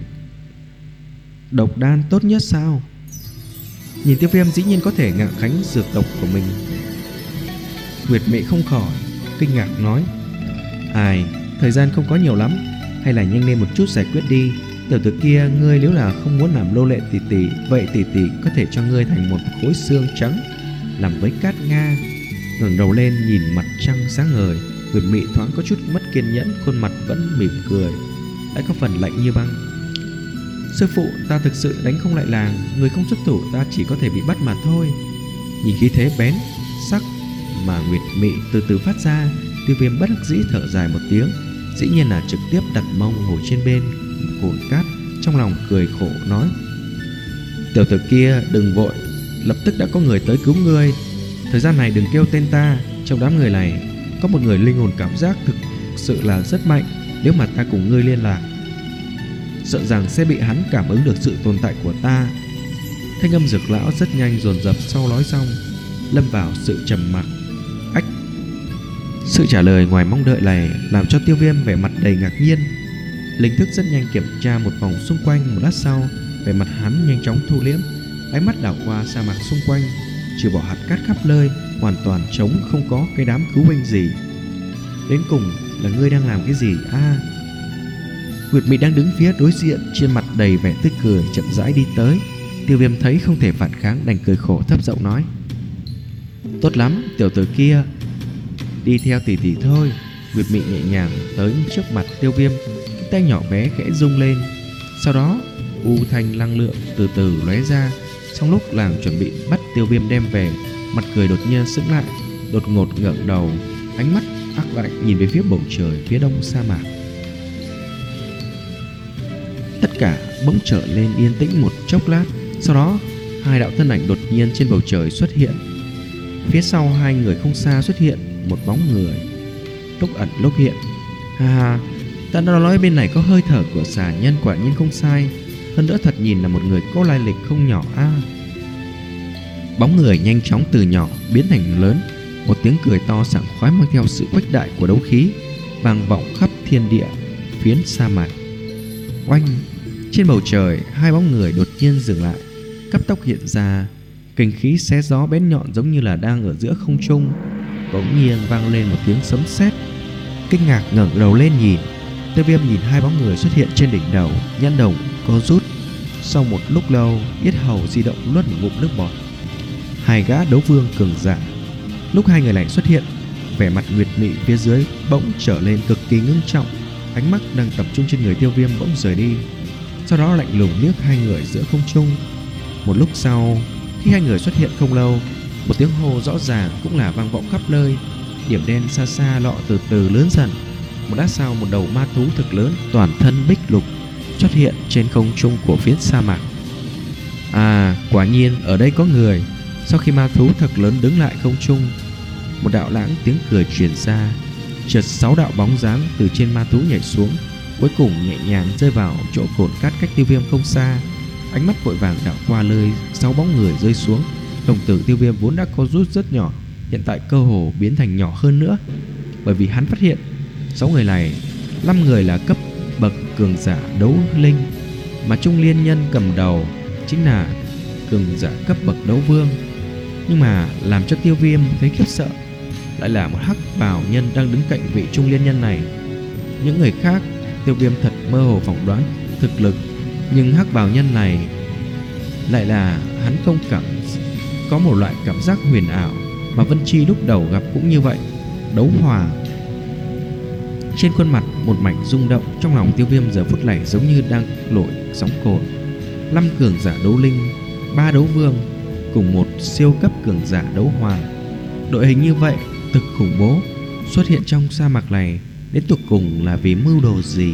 độc đan tốt nhất sao? Nhìn Tiêu Viêm dĩ nhiên có thể ngạo khánh dược độc của mình, Nguyệt Mị không khỏi kinh ngạc nói: ai, thời gian không có nhiều lắm, hay là nhanh lên một chút giải quyết đi. Tiểu tử kia, ngươi nếu là không muốn làm lô lệ tỷ tỷ, vậy tỷ tỷ có thể cho ngươi thành một khối xương trắng làm với cát nga. Ngẩng đầu lên nhìn mặt trăng sáng ngời, Nguyệt Mị thoáng có chút mất kiên nhẫn, khuôn mặt vẫn mỉm cười, lại có phần lạnh như băng. Sư phụ, ta thực sự đánh không lại làng, người không xuất thủ ta chỉ có thể bị bắt mà thôi. Nhìn khí thế bén sắc mà Nguyệt Mị từ từ phát ra, Tiêu Viêm bất đắc dĩ thở dài một tiếng, dĩ nhiên là trực tiếp đặt mông ngồi trên bên cồn cát, trong lòng cười khổ nói: "Tiểu tử kia đừng vội, lập tức đã có người tới cứu ngươi. Thời gian này đừng kêu tên ta, trong đám người này có một người linh hồn cảm giác thực sự là rất mạnh. Nếu mà ta cùng ngươi liên lạc, sợ rằng sẽ bị hắn cảm ứng được sự tồn tại của ta." Thanh âm Dược lão rất nhanh dồn dập, sau nói xong lâm vào sự trầm mặc. Ách! Sự trả lời ngoài mong đợi này làm cho Tiêu Viêm vẻ mặt đầy ngạc nhiên. Linh thức rất nhanh kiểm tra một vòng xung quanh, một lát sau vẻ mặt hắn nhanh chóng thu liễm, ánh mắt đảo qua sa mạc xung quanh, trừ bỏ hạt cát khắp nơi, hoàn toàn trống, không có cái đám cứu binh gì. Đến cùng là ngươi đang làm cái gì a? À, Nguyệt Mị đang đứng phía đối diện, trên mặt đầy vẻ tươi cười, chậm rãi đi tới. Tiêu Viêm thấy không thể phản kháng, đành cười khổ thấp giọng nói: "Tốt lắm, tiểu tử kia, đi theo tỷ tỷ thôi." Nguyệt Mị nhẹ nhàng tới trước mặt Tiêu Viêm, tay nhỏ bé khẽ rung lên, sau đó u thanh năng lượng từ từ lóe ra. Trong lúc nàng chuẩn bị bắt Tiêu Viêm đem về, mặt cười đột nhiên sững lại, đột ngột ngẩng đầu, ánh mắt ác lạnh nhìn về phía bầu trời phía đông sa mạc. Tất cả bỗng trở lên yên tĩnh một chốc lát, sau đó hai đạo thân ảnh đột nhiên trên bầu trời xuất hiện. Phía sau hai người không xa xuất hiện một bóng người, lúc ẩn lúc hiện. Ha ha, ta đã nói bên này có hơi thở của xà nhân, quả nhiên không sai. Hơn nữa thật nhìn là một người có lai lịch không nhỏ a. À, bóng người nhanh chóng từ nhỏ biến thành lớn, một tiếng cười to sảng khoái mang theo sự khuếch đại của đấu khí vang vọng khắp thiên địa phiến sa mạc. Oanh! Trên bầu trời hai bóng người đột nhiên dừng lại, cấp tốc hiện ra, kình khí xé gió bén nhọn giống như là đang ở giữa không trung. Bỗng nhiên vang lên một tiếng sấm sét. Kinh ngạc ngẩng đầu lên nhìn, Tiêu Viêm nhìn hai bóng người xuất hiện trên đỉnh đầu, nhãn đồng co rút. Sau một lúc lâu, yết hầu di động nuốt một ngụm nước bọt. Hai gã đấu vương cường giả. Lúc hai người này xuất hiện, vẻ mặt Nguyệt Mị phía dưới bỗng trở lên cực kỳ ngưng trọng, ánh mắt đang tập trung trên người Tiêu Viêm bỗng rời đi, sau đó lạnh lùng liếc hai người giữa không trung. Một lúc sau, khi hai người xuất hiện không lâu, một tiếng hô rõ ràng cũng là vang vọng khắp nơi. Điểm đen xa xa lọ từ từ lớn dần. Một lát sau, một đầu ma thú thực lớn, toàn thân bích lục, xuất hiện trên không trung của phiến sa mạc. À, quả nhiên ở đây có người. Sau khi ma thú thật lớn đứng lại không trung, một đạo lãng tiếng cười truyền ra. Chợt sáu đạo bóng dáng từ trên ma thú nhảy xuống, cuối cùng nhẹ nhàng rơi vào chỗ cồn cát cách Tiêu Viêm không xa. Ánh mắt vội vàng đảo qua nơi sáu bóng người rơi xuống. Đồng tử Tiêu Viêm vốn đã co rút rất nhỏ, hiện tại cơ hồ biến thành nhỏ hơn nữa, bởi vì hắn phát hiện sáu người này, năm người là cấp bậc cường giả đấu linh, mà Trung Liên Nhân cầm đầu chính là cường giả cấp bậc đấu vương. Nhưng mà làm cho Tiêu Viêm thấy khiếp sợ lại là một hắc bào nhân đang đứng cạnh vị Trung Liên Nhân này. Những người khác Tiêu Viêm thật mơ hồ phỏng đoán thực lực, nhưng hắc bào nhân này lại là hắn không cảm có một loại cảm giác huyền ảo mà Vân Chi lúc đầu gặp cũng như vậy. Đấu hòa. Trên khuôn mặt một mảnh rung động, trong lòng Tiêu Viêm giờ phút này giống như đang nổi sóng cồn. Năm cường giả đấu linh, ba đấu vương cùng một siêu cấp cường giả đấu hoàng, đội hình như vậy thực khủng bố, xuất hiện trong sa mạc này đến tột cùng là vì mưu đồ gì?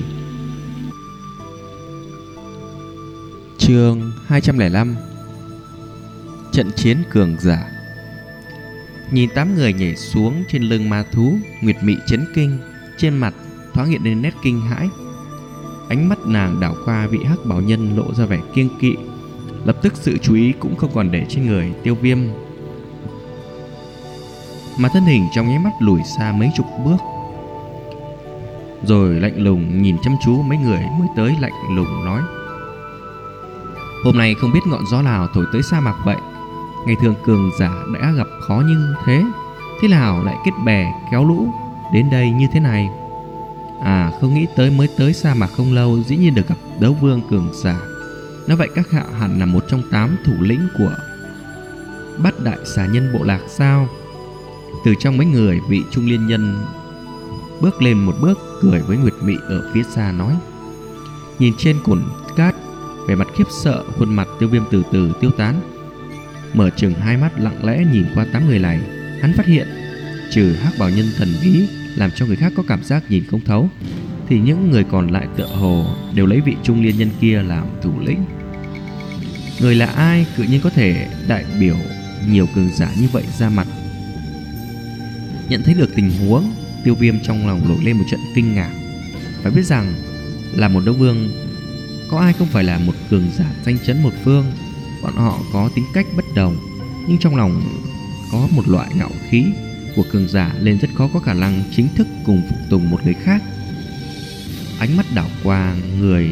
Chương hai trăm lẻ năm. Trận chiến cường giả. Nhìn tám người nhảy xuống trên lưng ma thú, Nguyệt Mị chấn kinh, trên mặt thoáng hiện lên nét kinh hãi. Ánh mắt nàng đảo qua vị hắc bảo nhân lộ ra vẻ kiêng kỵ, lập tức sự chú ý cũng không còn để trên người Tiêu Viêm, mà thân hình trong nháy mắt lùi xa mấy chục bước, rồi lạnh lùng nhìn chăm chú mấy người mới tới, lạnh lùng nói: "Hôm nay không biết ngọn gió nào thổi tới sa mạc vậy. Ngày thường cường giả đã gặp khó như thế, thế nào lại kết bè kéo lũ đến đây như thế này? À, không nghĩ tới mới tới sa mạc không lâu dĩ nhiên được gặp đấu vương cường giả. Nói vậy các hạ hẳn là một trong tám thủ lĩnh của bát đại xà nhân bộ lạc sao?" Từ trong mấy người, vị Trung Liên Nhân bước lên một bước, cười với Nguyệt Mị ở phía xa nói. Nhìn trên cồn cát, vẻ mặt khiếp sợ, khuôn mặt Tiêu Viêm từ từ tiêu tán, mở chừng hai mắt lặng lẽ nhìn qua tám người này. Hắn phát hiện trừ hắc bảo nhân thần bí làm cho người khác có cảm giác nhìn không thấu, thì những người còn lại tựa hồ đều lấy vị trung niên nhân kia làm thủ lĩnh. Người là ai tự nhiên có thể đại biểu nhiều cường giả như vậy ra mặt? Nhận thấy được tình huống, Tiêu Viêm trong lòng nổi lên một trận kinh ngạc. Phải biết rằng là một đấu vương, có ai không phải là một cường giả danh chấn một phương. Bọn họ có tính cách bất đồng, nhưng trong lòng có một loại ngạo khí của cường giả, nên rất khó có khả năng chính thức cùng phục tùng một người khác. Ánh mắt đảo qua người,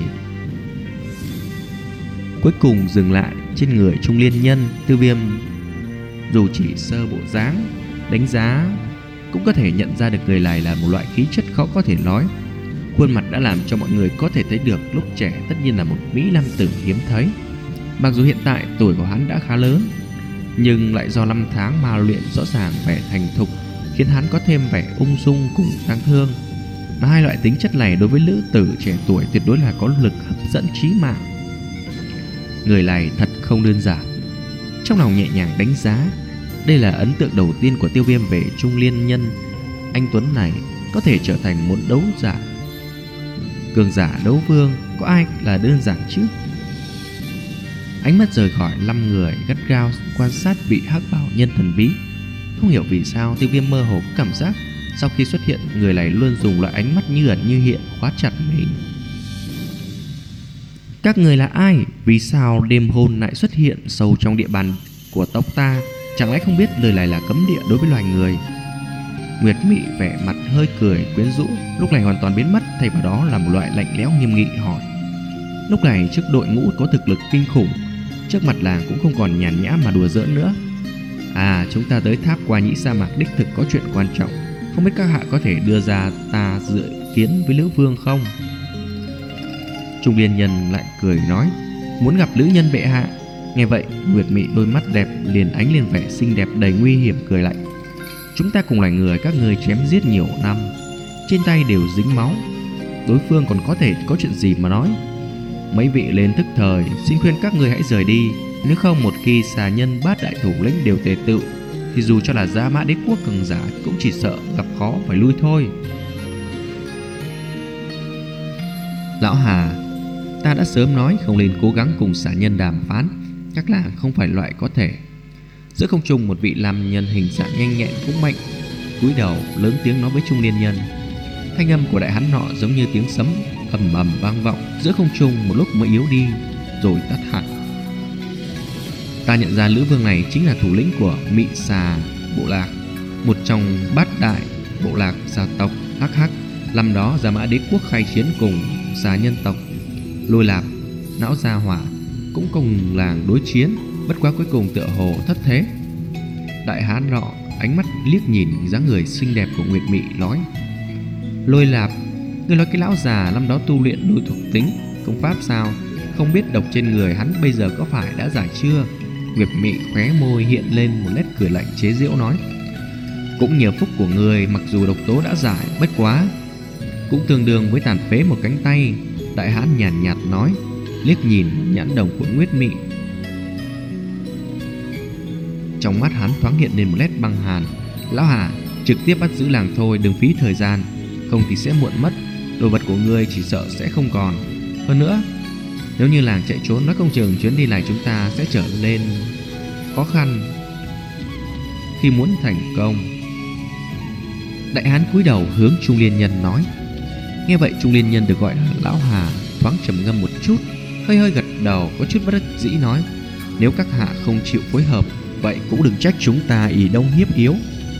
cuối cùng dừng lại trên người trung niên nhân. Tiêu Viêm dù chỉ sơ bộ dáng đánh giá cũng có thể nhận ra được người này là một loại khí chất khó có thể nói. Khuôn mặt đã làm cho mọi người có thể thấy được lúc trẻ tất nhiên là một mỹ nam tử hiếm thấy. Mặc dù hiện tại tuổi của hắn đã khá lớn, nhưng lại do năm tháng ma luyện rõ ràng vẻ thành thục, khiến hắn có thêm vẻ ung dung cùng đáng thương. Mà hai loại tính chất này đối với nữ tử trẻ tuổi tuyệt đối là có lực hấp dẫn chí mạng. Người này thật không đơn giản. Trong lòng nhẹ nhàng đánh giá, đây là ấn tượng đầu tiên của Tiêu Viêm về trung niên nhân anh tuấn này, có thể trở thành một đấu giả. Cường giả đấu vương có ai là đơn giản chứ? Ánh mắt rời khỏi năm người, gắt gao quan sát vị hắc bảo nhân thần bí. Không hiểu vì sao Tiêu Viêm mơ hồ có cảm giác sau khi xuất hiện, người này luôn dùng loại ánh mắt như ẩn như hiện khóa chặt mình. Các người là ai? Vì sao đêm hôn lại xuất hiện sâu trong địa bàn của tộc ta? Chẳng lẽ không biết lời này là cấm địa đối với loài người? Nguyệt Mị vẻ mặt hơi cười quyến rũ, lúc này hoàn toàn biến mất, thay vào đó là một loại lạnh lẽo nghiêm nghị hỏi. Lúc này trước đội ngũ có thực lực kinh khủng, trước mặt làng cũng không còn nhàn nhã mà đùa giỡn nữa. À, chúng ta tới tháp Qua Nhĩ sa mạc đích thực có chuyện quan trọng, không biết các hạ có thể đưa ra ta dự kiến với Lữ Vương không? Trung niên nhân lại cười nói, muốn gặp nữ nhân bệ hạ. Nghe vậy, Nguyệt Mị đôi mắt đẹp liền ánh lên vẻ xinh đẹp đầy nguy hiểm, cười lạnh. Chúng ta cùng là người các ngươi chém giết nhiều năm, trên tay đều dính máu, đối phương còn có thể có chuyện gì mà nói? Mấy vị lên thức thời, xin khuyên các ngươi hãy rời đi. Nếu không, một khi xà nhân bát đại thủ lĩnh đều tề tựu, thì dù cho là Gia Mã Đế quốc cường giả cũng chỉ sợ gặp khó phải lui thôi. Lão Hà, ta đã sớm nói không nên cố gắng cùng xà nhân đàm phán, các làng không phải loại có thể. Giữa không trung, một vị nam nhân hình dạng nhanh nhẹn cũng mạnh cúi đầu lớn tiếng nói với trung niên nhân. Thanh âm của đại hán nọ giống như tiếng sấm ầm ầm vang vọng giữa không trung, một lúc mới yếu đi rồi tắt hẳn. Ta nhận ra Lữ Vương này chính là thủ lĩnh của Mị Xà bộ lạc, một trong bát đại bộ lạc gia tộc. Hắc hắc, năm đó Gia Mã Đế quốc khai chiến cùng xà nhân tộc Lôi Lạp, Não Gia Hỏa cũng cùng làng đối chiến, bất quá cuối cùng tựa hồ thất thế. Đại hán nọ ánh mắt liếc nhìn dáng người xinh đẹp của Nguyệt Mị nói, Lôi Lạp, ngươi nói cái lão già năm đó tu luyện đôi thuộc tính công pháp sao? Không biết độc trên người hắn bây giờ có phải đã giải chưa? Nguyệt Mị khóe môi hiện lên một nét cười lạnh chế giễu nói, cũng nhờ phúc của người, mặc dù độc tố đã giải, bất quá cũng tương đương với tàn phế một cánh tay. Đại hán nhàn nhạt nói, liếc nhìn nhãn đồng của Nguyệt Mị. Trong mắt hắn thoáng hiện lên một nét băng hàn. Lão Hà, trực tiếp bắt giữ làng thôi, đừng phí thời gian, không thì sẽ muộn mất. Đồ vật của ngươi chỉ sợ sẽ không còn. Hơn nữa, nếu như làng chạy trốn, nói không chừng chuyến đi này chúng ta sẽ trở nên khó khăn khi muốn thành công. Đại hán cúi đầu hướng trung niên nhân nói. Nghe vậy, trung niên nhân được gọi là Lão Hà thoáng trầm ngâm một chút, hơi hơi gật đầu, có chút bất đắc dĩ nói, nếu các hạ không chịu phối hợp, vậy cũng đừng trách chúng ta ỷ đông hiếp yếu.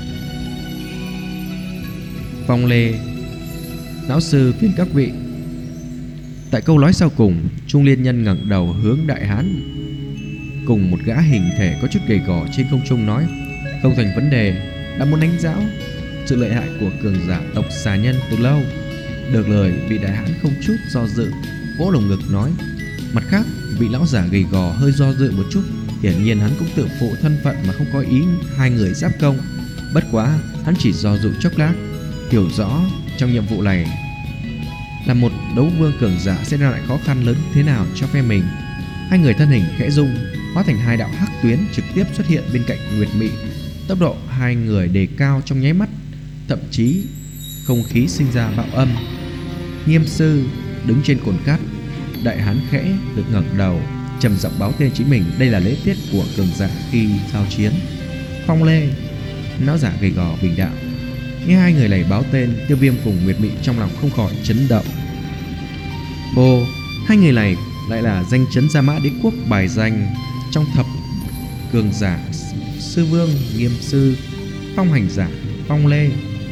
Phong Lê, lão sư phiền các vị. Tại câu nói sau cùng, trung niên nhân ngẩng đầu hướng đại hán cùng một gã hình thể có chút gầy gò trên không trung nói, không thành vấn đề, đã muốn đánh giáo sự lợi hại của cường giả tộc xà nhân từ lâu. Được lời, vị đại hán không chút do dự vỗ lồng ngực nói. Mặt khác, vị lão giả gầy gò hơi do dự một chút, hiển nhiên hắn cũng tự phụ thân phận mà không có ý hai người giáp công. Bất quá hắn chỉ do dự chốc lát, hiểu rõ trong nhiệm vụ này là một đấu vương cường giả sẽ ra lại khó khăn lớn thế nào cho phe mình. Hai người thân hình khẽ rung, hóa thành hai đạo hắc tuyến trực tiếp xuất hiện bên cạnh Nguyệt Mị. Tốc độ hai người đề cao trong nháy mắt, thậm chí không khí sinh ra bạo âm. Nghiêm sư đứng trên cồn cát, đại hán khẽ được ngẩng đầu, trầm giọng báo tên chính mình. Đây là lễ tiết của cường giả khi giao chiến. Phong Lê, lão giả gầy gò bình đạo. Nghe hai người này báo tên, Tiêu Viêm cùng Nguyệt Mị trong lòng không khỏi chấn động. Ồ, hai người này lại là danh chấn Gia Mã Đế Quốc bài danh trong thập cường giả: Sư Vương Nghiêm sư, Phong Hành giả Phong Lê.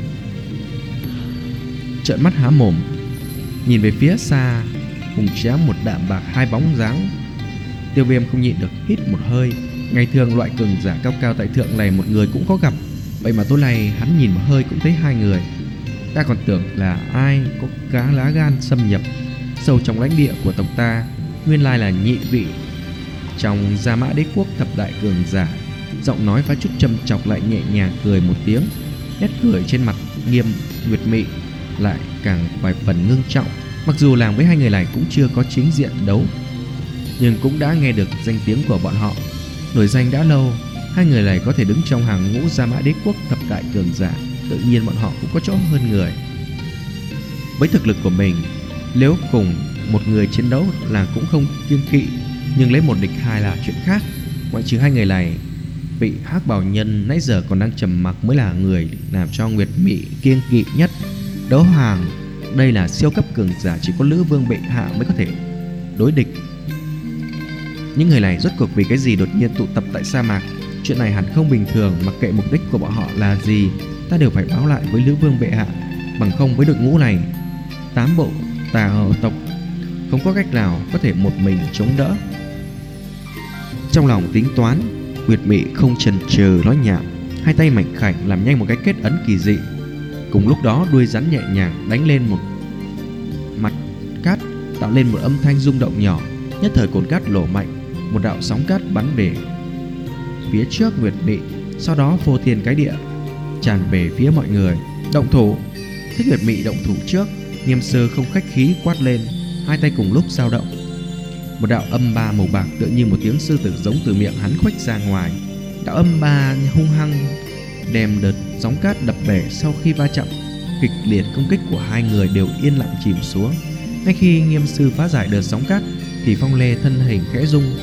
Trợn mắt há mồm nhìn về phía xa, cùng chém một đạm bạc hai bóng dáng. Tiêu Viêm không nhịn được hít một hơi. Ngày thường loại cường giả cao cao tại thượng này một người cũng có gặp, vậy mà tối nay hắn nhìn một hơi cũng thấy hai người. Ta còn tưởng là ai có cá lá gan xâm nhập sâu trong lãnh địa của tộc ta, nguyên lai là nhị vị trong Gia Mã Đế Quốc thập đại cường giả. Giọng nói phá chút châm chọc lại nhẹ nhàng cười một tiếng. Nét cười trên mặt Nghiêm Nguyệt Mị lại càng vài phần ngưng trọng. Mặc dù làng với hai người này cũng chưa có chính diện đấu, nhưng cũng đã nghe được danh tiếng của bọn họ. Nổi danh đã lâu, hai người này có thể đứng trong hàng ngũ Gia Mã Đế Quốc thập đại cường giả, tự nhiên bọn họ cũng có chỗ hơn người. Với thực lực của mình, nếu cùng một người chiến đấu là cũng không kiêng kỵ, nhưng lấy một địch hai là chuyện khác. Ngoại trừ hai người này, vị Hắc Bào Nhân nãy giờ còn đang trầm mặc mới là người làm cho Nguyệt Mị kiêng kỵ nhất. Đấu Hoàng, đây là siêu cấp cường giả, chỉ có Lữ Vương bệ hạ mới có thể đối địch. Những người này rốt cuộc vì cái gì đột nhiên tụ tập tại sa mạc? Chuyện này hẳn không bình thường. Mặc kệ mục đích của bọn họ là gì, ta đều phải báo lại với Lữ Vương bệ hạ, bằng không với đội ngũ này, tám bộ tà tộc không có cách nào có thể một mình chống đỡ. Trong lòng tính toán, Nguyệt Mị không chần chừ nói nhảm, hai tay mảnh khảnh làm nhanh một cái kết ấn kỳ dị. Cùng lúc đó đuôi rắn nhẹ nhàng đánh lên một mặt cát, tạo lên một âm thanh rung động nhỏ. Nhất thời cồn cát nổ mạnh, một đạo sóng cát bắn về phía trước Nguyệt Mị, sau đó phô thiên cái địa tràn về phía mọi người. Động thủ! Thích Nguyệt Mị động thủ trước, Nghiêm sư không khách khí quát lên, hai tay cùng lúc dao động. Một đạo âm ba màu bạc tựa như một tiếng sư tử giống từ miệng hắn khuếch ra ngoài. Đạo âm ba hung hăng đem đợt sóng cát đập bể. Sau khi va chạm kịch liệt, công kích của hai người đều yên lặng chìm xuống. Ngay khi Nghiêm sư phá giải đợt sóng cát thì Phong Lê thân hình khẽ rung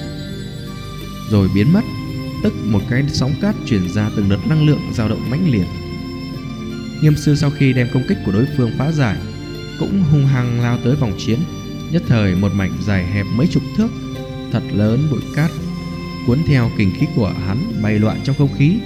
rồi biến mất, tức một cái sóng cát truyền ra từng đợt năng lượng dao động mãnh liệt. Nghiêm sư sau khi đem công kích của đối phương phá giải, cũng hung hăng lao tới vòng chiến. Nhất thời một mảnh dài hẹp mấy chục thước thật lớn bụi cát cuốn theo kình khí của hắn bay loạn trong không khí.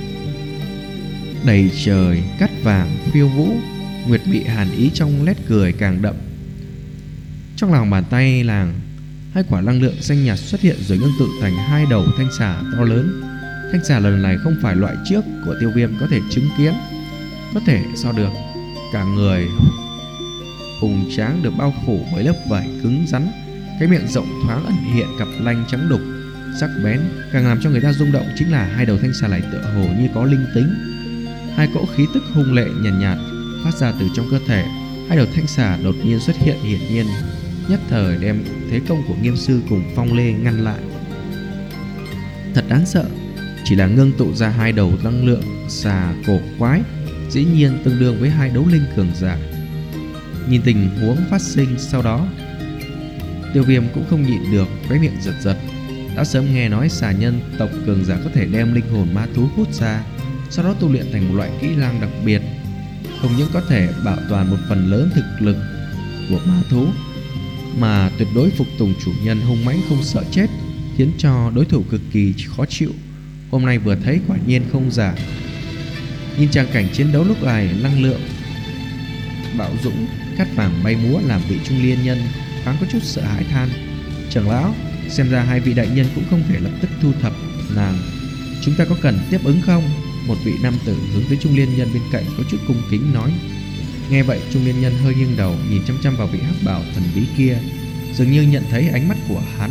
Đầy trời cát vàng phiêu vũ. Nguyệt Mị hàn ý trong nét cười càng đậm. Trong lòng bàn tay làng, hai quả năng lượng xanh nhạt xuất hiện rồi ngưng tụ thành hai đầu thanh xà to lớn. Thanh xà lần này không phải loại trước của Tiêu Viêm có thể chứng kiến, có thể so được. Cả người hùng tráng được bao phủ bởi lớp vảy cứng rắn, cái miệng rộng thoáng ẩn hiện cặp lanh trắng đục sắc bén. Càng làm cho người ta rung động chính là hai đầu thanh xà này tựa hồ như có linh tính. Hai cỗ khí tức hung lệ nhàn nhạt, nhạt phát ra từ trong cơ thể. Hai đầu thanh xà đột nhiên xuất hiện, hiển nhiên nhất thời đem thế công của Nghiêm sư cùng Phong Lê ngăn lại. Thật đáng sợ, chỉ là ngưng tụ ra hai đầu năng lượng xà cổ quái, dĩ nhiên tương đương với hai đấu linh cường giả. Nhìn tình huống phát sinh sau đó, Tiêu Viêm cũng không nhịn được cái miệng giật giật. Đã sớm nghe nói xà nhân tộc cường giả có thể đem linh hồn ma thú hút ra, sau đó tu luyện thành một loại kỹ năng đặc biệt, không những có thể bảo toàn một phần lớn thực lực của ma thú, mà tuyệt đối phục tùng chủ nhân hung mãnh không sợ chết, khiến cho đối thủ cực kỳ khó chịu. Hôm nay vừa thấy quả nhiên không giả. Nhìn trang cảnh chiến đấu lúc này, năng lượng bạo dũng, cát vàng bay múa làm vị trung niên nhân thoáng có chút sợ hãi than: trưởng lão, xem ra hai vị đại nhân cũng không thể lập tức thu thập nàng, chúng ta có cần tiếp ứng không? Một vị nam tử hướng tới trung niên nhân bên cạnh có chút cung kính nói. Nghe vậy, trung niên nhân hơi nghiêng đầu nhìn chăm chăm vào vị hắc bào thần bí kia, dường như nhận thấy ánh mắt của hắn.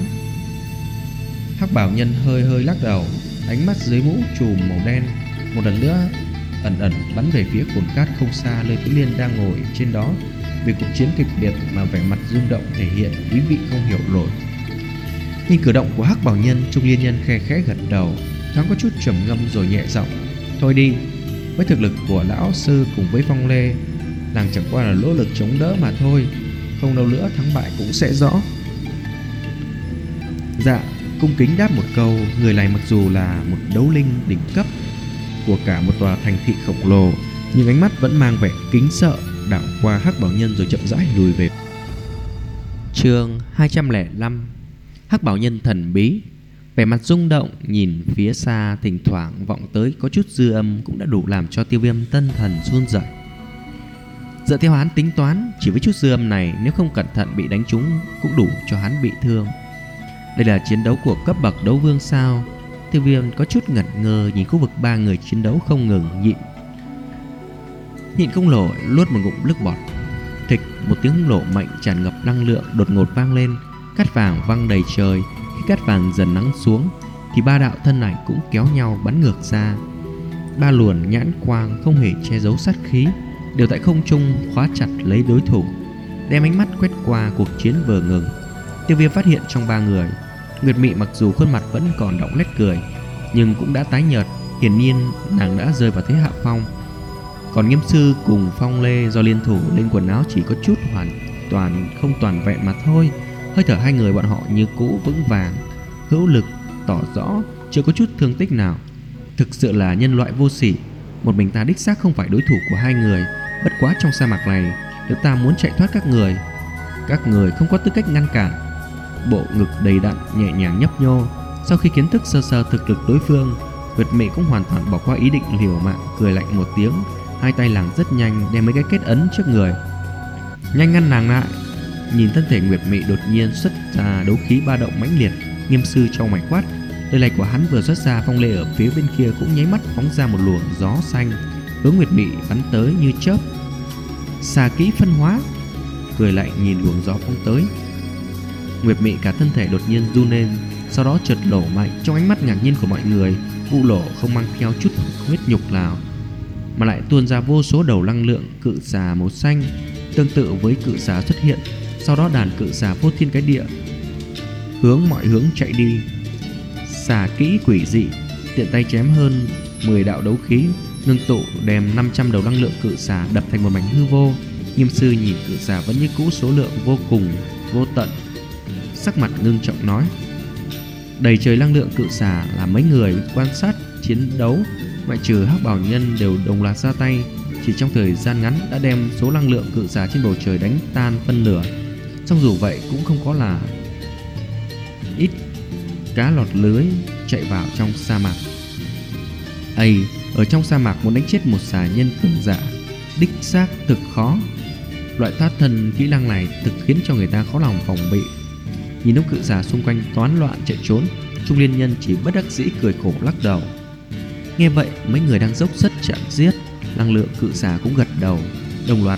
Hắc bào nhân hơi hơi lắc đầu, ánh mắt dưới mũ trùm màu đen một lần nữa ẩn ẩn bắn về phía cồn cát không xa nơi Tứ Liên đang ngồi trên đó. Vì cuộc chiến kịch liệt mà vẻ mặt rung động thể hiện ý vị không hiểu nổi. Nhìn cử động của hắc bào nhân, trung niên nhân khe khẽ gật đầu, thoáng có chút trầm ngâm rồi nhẹ giọng: thôi đi, với thực lực của lão sư cùng với Phong Lê, nàng chẳng qua là nỗ lực chống đỡ mà thôi. không lâu nữa thắng bại cũng sẽ rõ. Dạ, cung kính đáp một câu. Người này mặc dù là một đấu linh đỉnh cấp của cả một tòa thành thị khổng lồ, nhưng ánh mắt vẫn mang vẻ kính sợ, đảo qua Hắc Bảo Nhân rồi chậm rãi lùi về. Chương hai trăm lẻ năm. Hắc Bảo Nhân thần bí. Vẻ mặt rung động, nhìn phía xa, thỉnh thoảng vọng tới có chút dư âm cũng đã đủ làm cho Tiêu Viêm tâm thần run rẩy. Dựa theo hắn tính toán, chỉ với chút dư âm này, nếu không cẩn thận bị đánh trúng cũng đủ cho hắn bị thương. Đây là chiến đấu của cấp bậc đấu vương sao? Tiêu Viêm có chút ngẩn ngơ nhìn khu vực ba người chiến đấu không ngừng, nhịn nhịn không nổi luốt một ngụm nước bọt. Thịch, một tiếng nổ mạnh tràn ngập năng lượng đột ngột vang lên, cát vàng văng đầy trời. Khi cát vàng dần lắng xuống thì ba đạo thân ảnh cũng kéo nhau bắn ngược ra. Ba luồn nhãn quang không hề che giấu sát khí, đều tại không trung khóa chặt lấy đối thủ. Đem ánh mắt quét qua cuộc chiến vừa ngừng, Tiêu Viêm phát hiện trong ba người, Nguyệt Mị mặc dù khuôn mặt vẫn còn đọng nét cười, nhưng cũng đã tái nhợt, hiển nhiên nàng đã rơi vào thế hạ phong. Còn Nghiêm Sư cùng Phong Lê do liên thủ lên quần áo chỉ có chút hoàn toàn không toàn vẹn mà thôi. Hơi thở hai người bọn họ như cũ vững vàng, hữu lực, tỏ rõ chưa có chút thương tích nào. Thực sự là nhân loại vô sỉ. Một mình ta đích xác không phải đối thủ của hai người. Bất quá trong sa mạc này, nếu ta muốn chạy thoát các người, các người không có tư cách ngăn cản. Bộ ngực đầy đặn nhẹ nhàng nhấp nhô. Sau khi kiến thức sơ sơ thực lực đối phương, Nguyệt Mị cũng hoàn toàn bỏ qua ý định liều mạng, cười lạnh một tiếng, hai tay làng rất nhanh đem mấy cái kết ấn trước người. Nhanh ngăn nàng lại. Nhìn thân thể Nguyệt Mị đột nhiên xuất ra đấu khí ba động mãnh liệt, Nghiêm Sư trong mày quát. Lời này của hắn vừa xuất ra, Phong Lê ở phía bên kia cũng nháy mắt phóng ra một luồng gió xanh hướng Nguyệt Mị bắn tới như chớp. Xà kỹ phân hóa. Cười lạnh nhìn luồng gió phóng tới, Nguyệt Mị cả thân thể đột nhiên run lên, sau đó chợt nổ mạnh. Trong ánh mắt ngạc nhiên của mọi người, vụ nổ không mang theo chút huyết nhục nào, mà lại tuôn ra vô số đầu năng lượng cự xà màu xanh, tương tự với cự xà xuất hiện. Sau đó đàn cự xà phô thiên cái địa hướng mọi hướng chạy đi. Xà kỹ quỷ dị, tiện tay chém hơn mười đạo đấu khí ngưng tụ, đem năm trăm đầu năng lượng cự xà đập thành một mảnh hư vô. Nghiêm Sư nhìn cự xà vẫn như cũ, số lượng vô cùng vô tận, sắc mặt ngưng trọng nói: đầy trời năng lượng cự xà là mấy người quan sát chiến đấu, ngoại trừ Hắc Bảo Nhân đều đồng loạt ra tay, chỉ trong thời gian ngắn đã đem số năng lượng cự xà trên bầu trời đánh tan phân nửa. Song dù vậy cũng không có là ít cá lọt lưới chạy vào trong sa mạc. Ây, ở trong sa mạc muốn đánh chết một xà nhân cường giả đích xác thực khó. Loại thoát thân kỹ năng này thực khiến cho người ta khó lòng phòng bị. Nhìn đống cự xà xung quanh toán loạn chạy trốn, Trung Liên Nhân chỉ bất đắc dĩ cười khổ lắc đầu. Nghe vậy, mấy người đang dốc sức chặn giết năng lượng cự xà cũng gật đầu, đồng loạt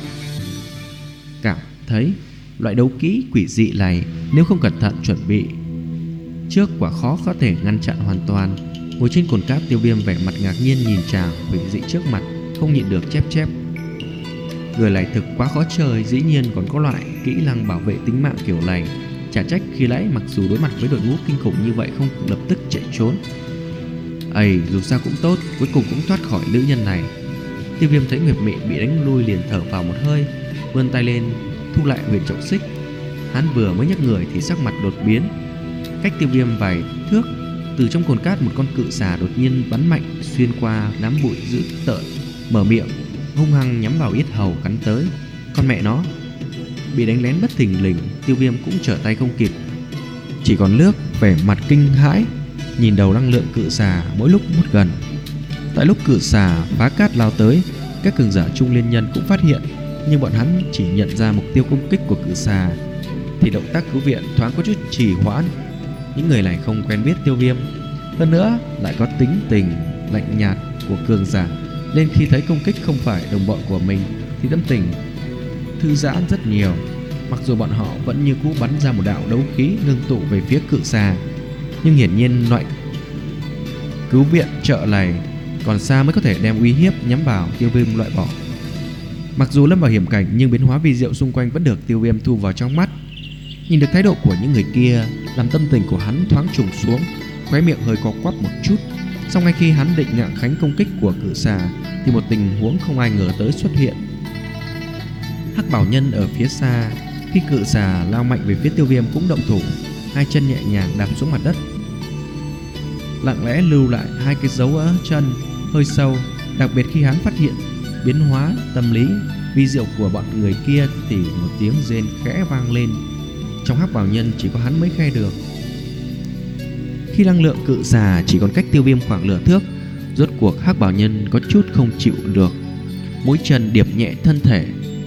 cảm thấy loại đấu kỹ quỷ dị này nếu không cẩn thận chuẩn bị trước quả khó có thể ngăn chặn hoàn toàn. Ngồi trên cồn cát, Tiêu Viêm vẻ mặt ngạc nhiên nhìn chàng quỷ dị trước mặt, không nhịn được chép chép: người này thực quá khó chơi, dĩ nhiên còn có loại kỹ năng bảo vệ tính mạng kiểu này. Chả trách khi nãy mặc dù đối mặt với đội ngũ kinh khủng như vậy không lập tức chạy trốn. Ây, dù sao cũng tốt, cuối cùng cũng thoát khỏi nữ nhân này. Tiêu Viêm thấy Nguyệt Mị bị đánh lui liền thở vào một hơi, vươn tay lên thu lại huyền trọng xích. Hắn vừa mới nhấc người thì sắc mặt đột biến. Cách Tiêu Viêm vài thước, từ trong cồn cát một con cự xà đột nhiên bắn mạnh xuyên qua đám bụi dữ tợn, mở miệng hung hăng nhắm vào yết hầu cắn tới. Con mẹ nó! Bị đánh lén bất thình lình, Tiêu Viêm cũng trở tay không kịp, chỉ còn lướt vẻ mặt kinh hãi nhìn đầu năng lượng cự xà mỗi lúc một gần. Tại lúc cự xà phá cát lao tới, các cường giả Trung Liên Nhân cũng phát hiện, nhưng bọn hắn chỉ nhận ra mục tiêu công kích của cự xà thì động tác cứu viện thoáng có chút trì hoãn. Những người này không quen biết Tiêu Viêm, hơn nữa lại có tính tình lạnh nhạt của cường giả, nên khi thấy công kích không phải đồng bọn của mình thì tâm tình thư giãn rất nhiều. Mặc dù bọn họ vẫn như cũ bắn ra một đạo đấu khí ngưng tụ về phía cự xà, nhưng hiển nhiên loại cứu viện trợ này còn xa mới có thể đem uy hiếp nhắm vào Tiêu Viêm loại bỏ. Mặc dù lâm vào hiểm cảnh, nhưng biến hóa vi diệu xung quanh vẫn được Tiêu Viêm thu vào trong mắt. Nhìn được thái độ của những người kia, làm tâm tình của hắn thoáng trùng xuống, khóe miệng hơi co quắp một chút. Sau ngay khi hắn định ngạng khánh công kích của cự xà thì một tình huống không ai ngờ tới xuất hiện. Hắc Bảo Nhân ở phía xa, khi Khi cự xà lao mạnh về phía Tiêu Viêm cũng động thủ, hai chân nhẹ nhàng đạp xuống mặt đất, lặng lẽ lưu lại hai cái dấu ở chân hơi sâu. Đặc biệt khi hắn phát hiện biến hóa tâm lý vi diệu của bọn người kia thì một tiếng rên khẽ vang lên. Trong Hắc Bào Nhân chỉ có hắn mới nghe được. Khi năng lượng cự xà chỉ còn cách Tiêu Viêm khoảng nửa thước, rốt cuộc Hắc Bào Nhân có chút không chịu được, mũi chân điệp nhẹ thân thể,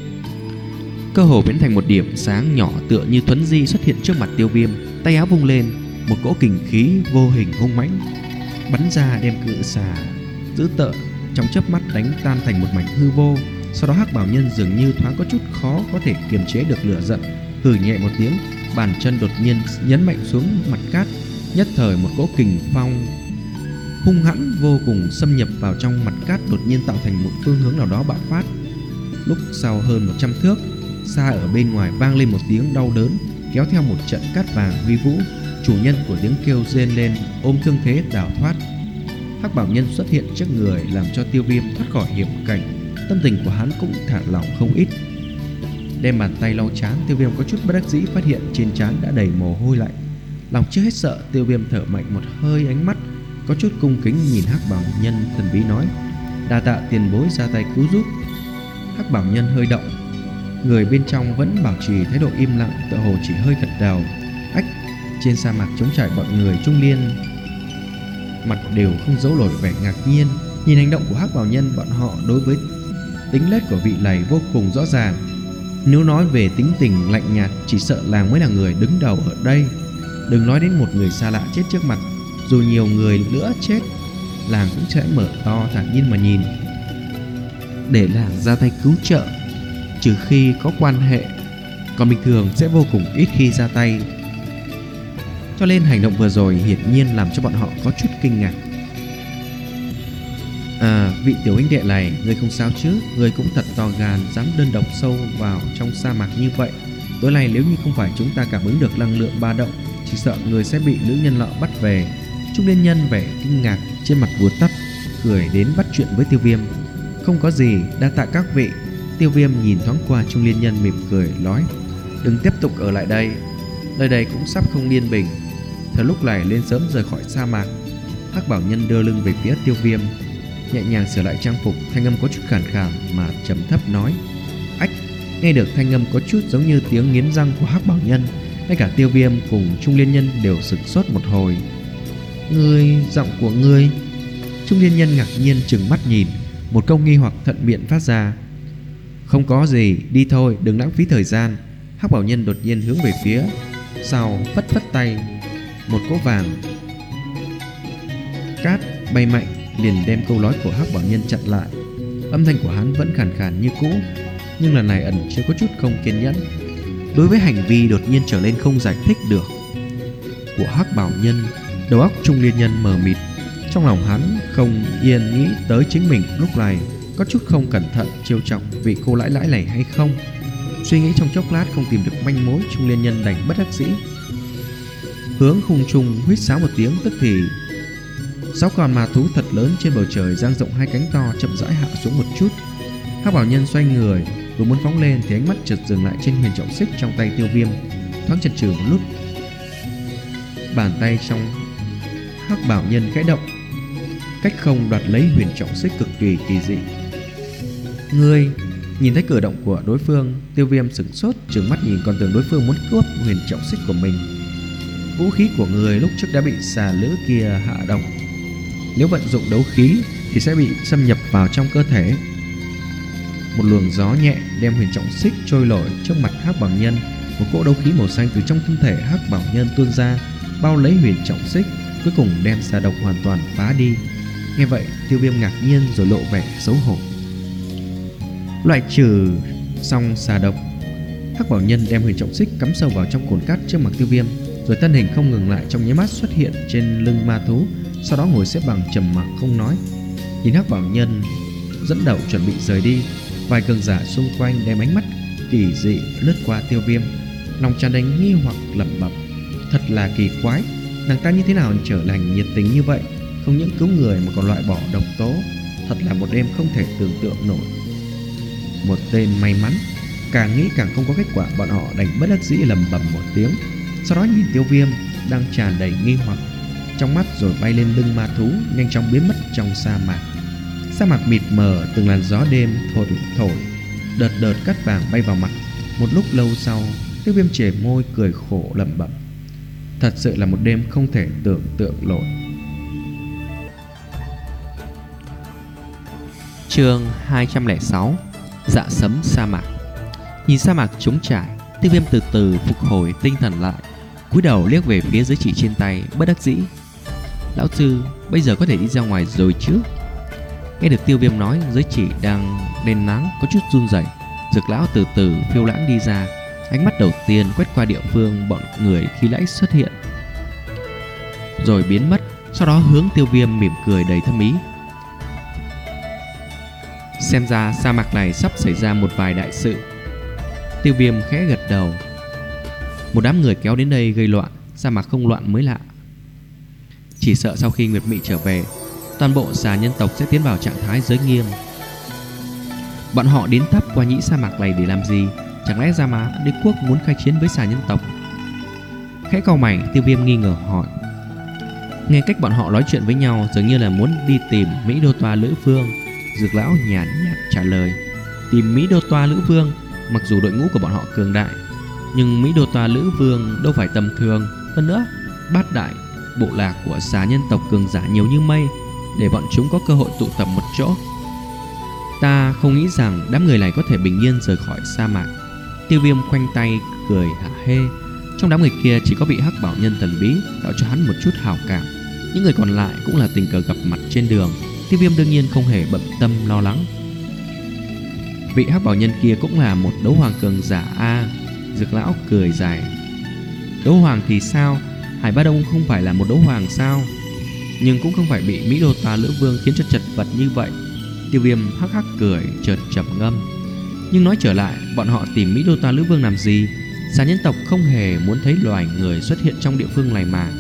cơ hồ biến thành một điểm sáng nhỏ tựa như thuấn di xuất hiện trước mặt Tiêu Viêm. Tay áo vung lên, một cỗ kình khí vô hình hung mãnh bắn ra, đem cự xà dữ tợn trong chớp mắt đánh tan thành một mảnh hư vô. Sau đó Hắc Bào Nhân dường như thoáng có chút khó có thể kiềm chế được lửa giận, hừ nhẹ một tiếng, bàn chân đột nhiên nhấn mạnh xuống mặt cát. Nhất thời một cỗ kình phong hung hãn vô cùng xâm nhập vào trong mặt cát, đột nhiên tạo thành một phương hướng nào đó bạo phát. Lúc sau hơn một trăm thước, xa ở bên ngoài vang lên một tiếng đau đớn, kéo theo một trận cát vàng vi vũ. Chủ nhân của tiếng kêu rên lên ôm thương thế đào thoát. Hắc Bào Nhân xuất hiện trước người làm cho Tiêu Viêm thoát khỏi hiểm cảnh, tâm tình của hắn cũng thả lỏng không ít. Đem bàn tay lau trán, Tiêu Viêm có chút bất đắc dĩ phát hiện trên trán đã đầy mồ hôi lạnh. Lòng chưa hết sợ, Tiêu Viêm thở mạnh một hơi, ánh mắt có chút cung kính nhìn Hắc Bào Nhân thần bí nói: đa tạ tiền bối ra tay cứu giúp. Hắc Bào Nhân hơi động, người bên trong vẫn bảo trì thái độ im lặng, tựa hồ chỉ hơi gật đầu. Ách. Trên sa mạc trống trải, bọn người Trung Liên mặt đều không giấu nổi vẻ ngạc nhiên. Nhìn hành động của Hắc Bào Nhân, bọn họ đối với tính nết của vị này vô cùng rõ ràng. Nếu nói về tính tình lạnh nhạt, chỉ sợ làng mới là người đứng đầu ở đây. Đừng nói đến một người xa lạ chết trước mặt, dù nhiều người nữa chết, làng cũng sẽ mở to thản nhiên mà nhìn, để làng ra tay cứu trợ, trừ khi có quan hệ, còn bình thường sẽ vô cùng ít khi ra tay. Cho nên hành động vừa rồi hiển nhiên làm cho bọn họ có chút kinh ngạc. À, vị tiểu huynh đệ này, người không sao chứ? Người cũng thật to gan, dám đơn độc sâu vào trong sa mạc như vậy. Tối nay nếu như không phải chúng ta cảm ứng được năng lượng ba động, chỉ sợ người sẽ bị nữ nhân lọ bắt về. Trung Liên Nhân vẻ kinh ngạc trên mặt vụt tắt, cười đến bắt chuyện với Tiêu Viêm. Không có gì, đa tạ các vị. Tiêu Viêm nhìn thoáng qua Trung Liên Nhân mỉm cười nói: đừng tiếp tục ở lại đây, nơi đây cũng sắp không yên bình. Thời lúc này lên sớm rời khỏi sa mạc. Hắc Bảo Nhân đưa lưng về phía Tiêu Viêm, nhẹ nhàng sửa lại trang phục, thanh âm có chút khàn khàn mà trầm thấp nói: ách. Nghe được thanh âm có chút giống như tiếng nghiến răng của Hắc Bảo Nhân, ngay cả Tiêu Viêm cùng Trung Liên Nhân đều sửng sốt một hồi. Ngươi, giọng của ngươi? Trung Liên Nhân ngạc nhiên trừng mắt nhìn, một câu nghi hoặc thuận miệng phát ra: không có gì, đi thôi, đừng lãng phí thời gian. Hắc Bảo Nhân đột nhiên hướng về phía sau phất phất tay, một cỗ vàng cát bay mạnh liền đem câu nói của Hắc Bảo Nhân chặn lại. Âm thanh của hắn vẫn khàn khàn như cũ, nhưng lần này ẩn chứa có chút không kiên nhẫn. Đối với hành vi đột nhiên trở nên không giải thích được của Hắc Bảo Nhân, đầu óc Trung Liên Nhân mờ mịt. Trong lòng hắn không yên nghĩ tới chính mình lúc này có chút không cẩn thận trêu chọc vị cô lãi lãi này hay không. Suy nghĩ trong chốc lát không tìm được manh mối, Trung Liên Nhân đành bất đắc dĩ hướng khung trung huýt sáo một tiếng, tức thì sáu con ma thú thật lớn trên bầu trời dang rộng hai cánh to chậm rãi hạ xuống một chút. Hắc Bảo Nhân xoay người vừa muốn phóng lên thì ánh mắt chợt dừng lại trên huyền trọng xích trong tay Tiêu Viêm, thoáng chần chừ một lúc. Bàn tay trong Hắc Bảo Nhân khẽ động, cách không đoạt lấy huyền trọng xích cực kỳ kỳ dị. Ngươi? Nhìn thấy cử động của đối phương, Tiêu Viêm sửng sốt, trừng mắt nhìn, còn tưởng đối phương muốn cướp huyền trọng xích của mình. Vũ khí của người lúc trước đã bị xà lữ kia hạ độc, nếu vận dụng đấu khí thì sẽ bị xâm nhập vào trong cơ thể. Một luồng gió nhẹ đem huyền trọng xích trôi nổi trước mặt Hắc Bảo Nhân. Một cỗ đấu khí màu xanh từ trong thân thể Hắc Bảo Nhân tuôn ra, bao lấy huyền trọng xích, cuối cùng đem xà độc hoàn toàn phá đi. Nghe vậy, Tiêu Viêm ngạc nhiên rồi lộ vẻ xấu hổ. Loại trừ xong xà độc, Hắc Bảo Nhân đem huyền trọng xích cắm sâu vào trong cồn cát trước mặt Tiêu Viêm, rồi thân hình không ngừng lại trong nháy mắt xuất hiện trên lưng ma thú, sau đó ngồi xếp bằng trầm mặc không nói. Nhìn Hắc Bảo Nhân dẫn đầu chuẩn bị rời đi, vài cường giả xung quanh đem ánh mắt kỳ dị lướt qua Tiêu Viêm, lòng tràn đầy nghi hoặc lẩm bẩm: thật là kỳ quái, nàng ta như thế nào trở thành nhiệt tình như vậy, không những cứu người mà còn loại bỏ độc tố, thật là một đêm không thể tưởng tượng nổi. Một tên may mắn. Càng nghĩ càng không có kết quả, bọn họ đành bất đắc dĩ lầm bầm một tiếng. Sau đó nhìn Tiêu Viêm đang tràn đầy nghi hoặc trong mắt, rồi bay lên lưng ma thú, nhanh chóng biến mất trong sa mạc. Sa mạc mịt mờ, từng làn gió đêm thổi thổi, đợt đợt cát vàng bay vào mặt. Một lúc lâu sau, Tiêu Viêm chề môi cười khổ lẩm bẩm: thật sự là một đêm không thể tưởng tượng nổi. Chương hai trăm lẻ sáu: Dạ sấm sa mạc. Nhìn sa mạc trống trải, Tiêu Viêm từ từ phục hồi tinh thần lại, cúi đầu liếc về phía giới chỉ trên tay, bất đắc dĩ: lão sư, bây giờ có thể đi ra ngoài rồi chứ? Nghe được Tiêu Viêm nói, giới chỉ đang đen nắng có chút run rẩy. Dược lão từ từ phiêu lãng đi ra, ánh mắt đầu tiên quét qua địa phương bọn người khi nãy xuất hiện, rồi biến mất. Sau đó hướng Tiêu Viêm mỉm cười đầy thâm ý: xem ra sa mạc này sắp xảy ra một vài đại sự. Tiêu Viêm khẽ gật đầu. Một đám người kéo đến đây gây loạn, sa mạc không loạn mới lạ. Chỉ sợ sau khi Nguyệt Mị trở về, toàn bộ xà nhân tộc sẽ tiến vào trạng thái giới nghiêm. Bọn họ đến thắp qua nhĩ sa mạc này để làm gì? Chẳng lẽ Gia Mã Đế quốc muốn khai chiến với xà nhân tộc? Khẽ cau mày, Tiêu Viêm nghi ngờ hỏi. Nghe cách bọn họ nói chuyện với nhau, dường như là muốn đi tìm Mỹ Đô Toa Lữ Vương. Dược lão nhàn nhạt trả lời: tìm Mỹ Đô Toa Lữ Vương? Mặc dù đội ngũ của bọn họ cường đại, nhưng Mỹ Đô Toa Lữ Vương đâu phải tầm thường. Hơn nữa, bát đại bộ lạc của xà nhân tộc cường giả nhiều như mây, để bọn chúng có cơ hội tụ tập một chỗ. Ta không nghĩ rằng đám người này có thể bình yên rời khỏi sa mạc. Tiêu Viêm khoanh tay cười hả hê. Trong đám người kia chỉ có vị Hắc Bảo Nhân thần bí tạo cho hắn một chút hảo cảm. Những người còn lại cũng là tình cờ gặp mặt trên đường. Tiêu Viêm đương nhiên không hề bận tâm lo lắng. Vị Hắc Bảo Nhân kia cũng là một đấu hoàng cường giả a. À, Dược lão cười dài. Đấu hoàng thì sao? Hải Ba Đông không phải là một đấu hoàng sao? Nhưng cũng không phải bị Mỹ Đô Toa Lữ Vương khiến cho chật vật như vậy. Tiêu Viêm hắc hắc cười, chợt trầm ngâm. Nhưng nói trở lại, bọn họ tìm Mỹ Đô Toa Lữ Vương làm gì? Xà nhân tộc không hề muốn thấy loài người xuất hiện trong địa phương này mà.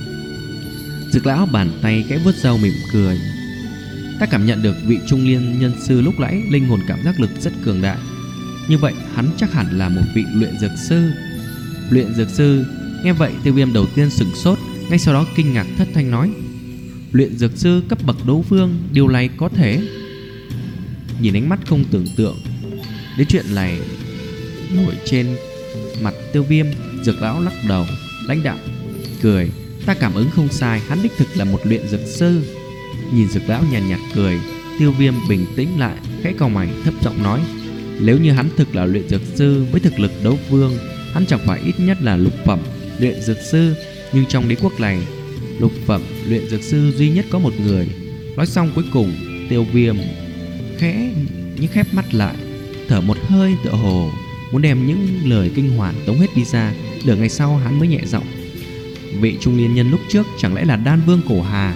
Dược lão bàn tay kẽ vuốt râu mỉm cười. Ta cảm nhận được vị trung niên nhân sư lúc nãy linh hồn cảm giác lực rất cường đại. Như vậy hắn chắc hẳn là một vị luyện dược sư. Luyện dược sư? Nghe vậy Tiêu Viêm đầu tiên sửng sốt, ngay sau đó kinh ngạc thất thanh nói: luyện dược sư cấp bậc đấu vương, điều này có thể? Nhìn ánh mắt không tưởng tượng đến chuyện này nổi trên mặt Tiêu Viêm, Dược lão lắc đầu lãnh đạm cười: ta cảm ứng không sai, hắn đích thực là một luyện dược sư. Nhìn Dược lão nhàn nhạt, nhạt cười, Tiêu Viêm bình tĩnh lại, khẽ cau mày thấp giọng nói: nếu như hắn thực là luyện dược sư với thực lực đấu vương, hắn chẳng phải ít nhất là lục phẩm luyện dược sư. Nhưng trong đế quốc này, lục phẩm luyện dược sư duy nhất có một người. Nói xong cuối cùng, Tiêu Viêm khẽ nhưng khép mắt lại, thở một hơi tựa hồ muốn đem những lời kinh hoàn tống hết đi ra. Nửa ngày sau hắn mới nhẹ giọng: vị trung niên nhân lúc trước chẳng lẽ là Đan Vương Cổ Hà?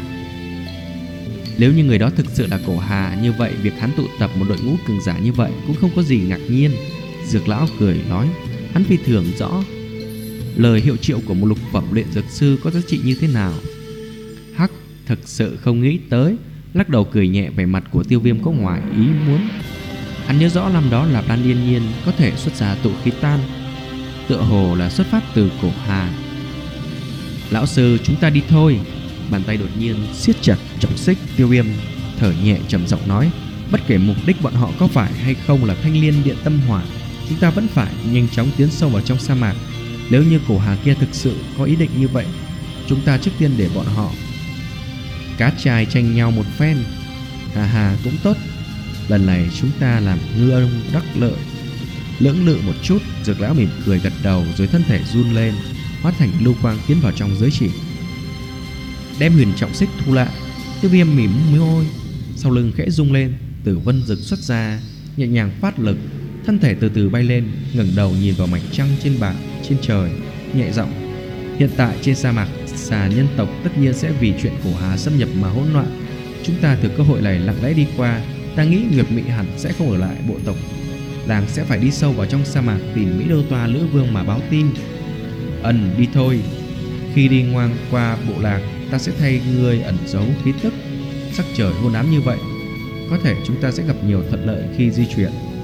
Nếu như người đó thực sự là Cổ Hà, như vậy việc hắn tụ tập một đội ngũ cường giả như vậy cũng không có gì ngạc nhiên. Dược lão cười nói: hắn phi thường rõ lời hiệu triệu của một lục phẩm luyện dược sư có giá trị như thế nào. Hắc, thực sự không nghĩ tới. Lắc đầu cười nhẹ, vẻ mặt của Tiêu Viêm có ngoài ý muốn. Hắn nhớ rõ năm đó là Ban Liên Nhiên có thể xuất ra tụ khí tan, tựa hồ là xuất phát từ Cổ Hà. Lão sư, chúng ta đi thôi. Bàn tay đột nhiên siết chặt trọng xích. Tiêu Viêm thở nhẹ trầm giọng nói: bất kể mục đích bọn họ có phải hay không là Thanh Liên Điện Tâm Hỏa, chúng ta vẫn phải nhanh chóng tiến sâu vào trong sa mạc. Nếu như Cổ Hà kia thực sự có ý định như vậy, chúng ta trước tiên để bọn họ cá trai tranh nhau một phen. Hà hà, cũng tốt. Lần này chúng ta làm ngư ông đắc lợi. Lưỡng lự một chút, Dược lão mỉm cười gật đầu, rồi thân thể run lên, hóa thành lưu quang tiến vào trong giới chỉ, đem huyền trọng xích thu lại. Tiêu Viêm mỉm môi, sau lưng khẽ rung lên, Tử Vân Dực xuất ra, nhẹ nhàng phát lực, thân thể từ từ bay lên, ngẩng đầu nhìn vào mảnh trăng trên bảng trên trời, nhẹ giọng: hiện tại trên sa mạc, xà nhân tộc tất nhiên sẽ vì chuyện Cổ Hà xâm nhập mà hỗn loạn. Chúng ta thừa cơ hội này lặng lẽ đi qua. Ta nghĩ Nguyệt Mị hẳn sẽ không ở lại bộ tộc làng, sẽ phải đi sâu vào trong sa mạc tìm Mỹ Đô Toa Lữ Vương mà báo tin. Ẩn đi thôi. Khi đi ngoan qua bộ lạc, ta sẽ thay ngươi ẩn giấu khí tức. Sắc trời hôn ám như vậy, có thể chúng ta sẽ gặp nhiều thuận lợi khi di chuyển.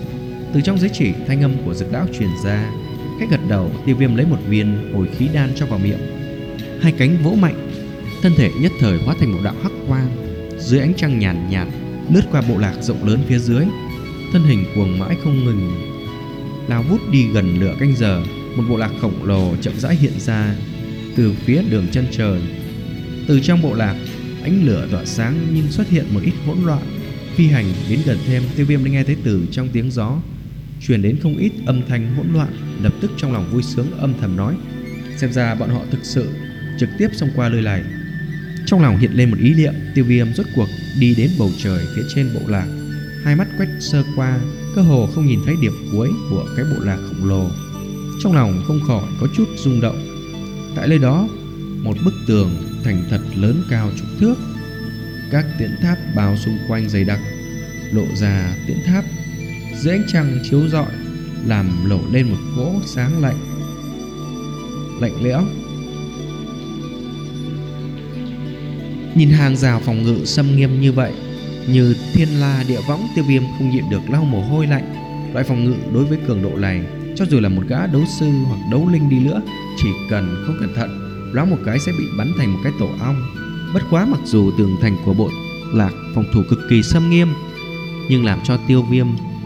Từ trong giới chỉ, thanh âm của Dực Lão truyền ra. Khẽ gật đầu, Tiêu Viêm lấy một viên hồi khí đan cho vào miệng. Hai cánh vỗ mạnh, thân thể nhất thời hóa thành một đạo hắc quang. Dưới ánh trăng nhàn nhạt, lướt qua bộ lạc rộng lớn phía dưới. Thân hình cuồng mãi không ngừng, lao vút đi gần nửa canh giờ. Một bộ lạc khổng lồ chậm rãi hiện ra từ phía đường chân trời. Từ trong bộ lạc, ánh lửa tỏa sáng nhưng xuất hiện một ít hỗn loạn. Phi hành đến gần thêm, Tiêu Viêm đã nghe thấy từ trong tiếng gió truyền đến không ít âm thanh hỗn loạn. Lập tức trong lòng vui sướng âm thầm nói, xem ra bọn họ thực sự trực tiếp xông qua nơi này. Trong lòng hiện lên một ý niệm, Tiêu Viêm rốt cuộc đi đến bầu trời phía trên bộ lạc. Hai mắt quét sơ qua, cơ hồ không nhìn thấy điểm cuối của cái bộ lạc khổng lồ. Trong lòng không khỏi có chút rung động. Tại nơi đó, một bức tường thành thật lớn cao chục thước, các tiễn tháp bao xung quanh dày đặc, lộ ra tiễn tháp dưới ánh trăng chiếu rọi, làm lộ lên một cỗ sáng lạnh lạnh lẽo. Nhìn hàng rào phòng ngự xâm nghiêm như vậy, như thiên la địa võng, Tiêu Viêm không nhịn được lau mồ hôi lạnh. Loại phòng ngự đối với cường độ này, cho dù là một gã đấu sư hoặc đấu linh đi nữa, chỉ cần không cẩn thận, loáng một cái sẽ bị bắn thành một cái tổ ong. Bất quá mặc dù tường thành của bộ lạc phòng thủ cực kỳ xâm nghiêm, nhưng làm cho Tiêu Viêm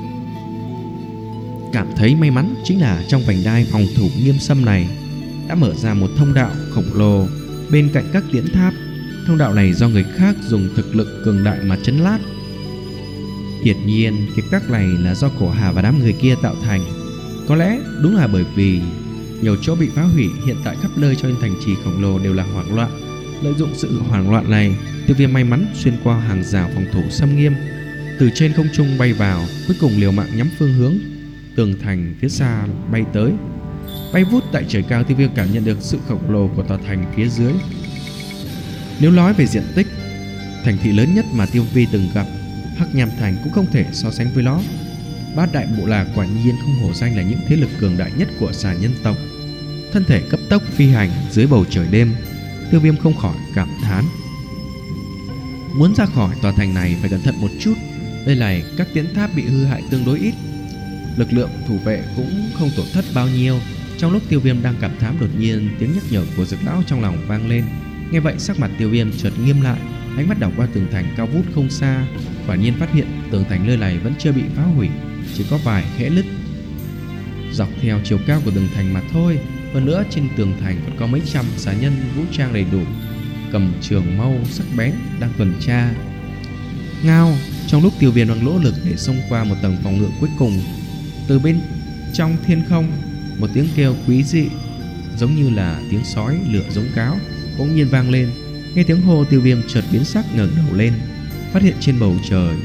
cảm thấy may mắn chính là trong vành đai phòng thủ nghiêm xâm này đã mở ra một thông đạo khổng lồ bên cạnh các tiễn tháp. Thông đạo này do người khác dùng thực lực cường đại mà trấn lát. Hiển nhiên cái các này là do Cổ Hà và đám người kia tạo thành. Có lẽ đúng là bởi vì nhiều chỗ bị phá hủy, hiện tại khắp nơi trong thành trì khổng lồ đều là hoảng loạn. Lợi dụng sự hoảng loạn này, Tiêu Viêm may mắn xuyên qua hàng rào phòng thủ xâm nghiêm, từ trên không trung bay vào, cuối cùng liều mạng nhắm phương hướng tường thành phía xa bay tới. Bay vút tại trời cao, Tiêu Viêm cảm nhận được sự khổng lồ của tòa thành phía dưới. Nếu nói về diện tích, thành thị lớn nhất mà Tiêu Vi từng gặp, Hắc Nham Thành, cũng không thể so sánh với nó. Bát đại bộ lạc quả nhiên không hổ danh là những thế lực cường đại nhất của xà nhân tộc. Thân thể cấp tốc phi hành dưới bầu trời đêm, Tiêu Viêm không khỏi cảm thán. Muốn ra khỏi tòa thành này phải cẩn thận một chút. Đây này, các tiễn tháp bị hư hại tương đối ít, lực lượng thủ vệ cũng không tổn thất bao nhiêu. Trong lúc Tiêu Viêm đang cảm thán, đột nhiên tiếng nhắc nhở của Dực Lão trong lòng vang lên. Nghe vậy sắc mặt Tiêu Viêm chợt nghiêm lại, ánh mắt đảo qua tường thành cao vút không xa. Quả nhiên phát hiện tường thành nơi này vẫn chưa bị phá hủy, chỉ có vài kẽ nứt dọc theo chiều cao của tường thành mà thôi. Hơn nữa trên tường thành còn có mấy trăm xà nhân vũ trang đầy đủ, cầm trường mâu sắc bén đang tuần tra. Ngao, trong lúc Tiêu Viêm đang nỗ lực để xông qua một tầng phòng ngự cuối cùng, từ bên trong thiên không, một tiếng kêu quý dị giống như là tiếng sói lửa giống cáo bỗng nhiên vang lên. Nghe tiếng hô, Tiêu Viêm chợt biến sắc, ngẩng đầu lên, phát hiện trên bầu trời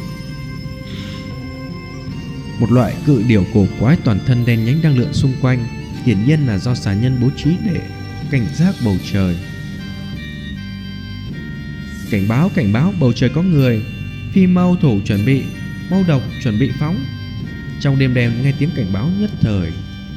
một loại cự điểu cổ quái toàn thân đen nhánh đang lượn xung quanh, hiển nhiên là do xà nhân bố trí để cảnh giác bầu trời. Cảnh báo, cảnh báo, bầu trời có người, phi mâu thủ chuẩn bị, mâu độc chuẩn bị phóng. Trong đêm đen nghe tiếng cảnh báo nhất thời,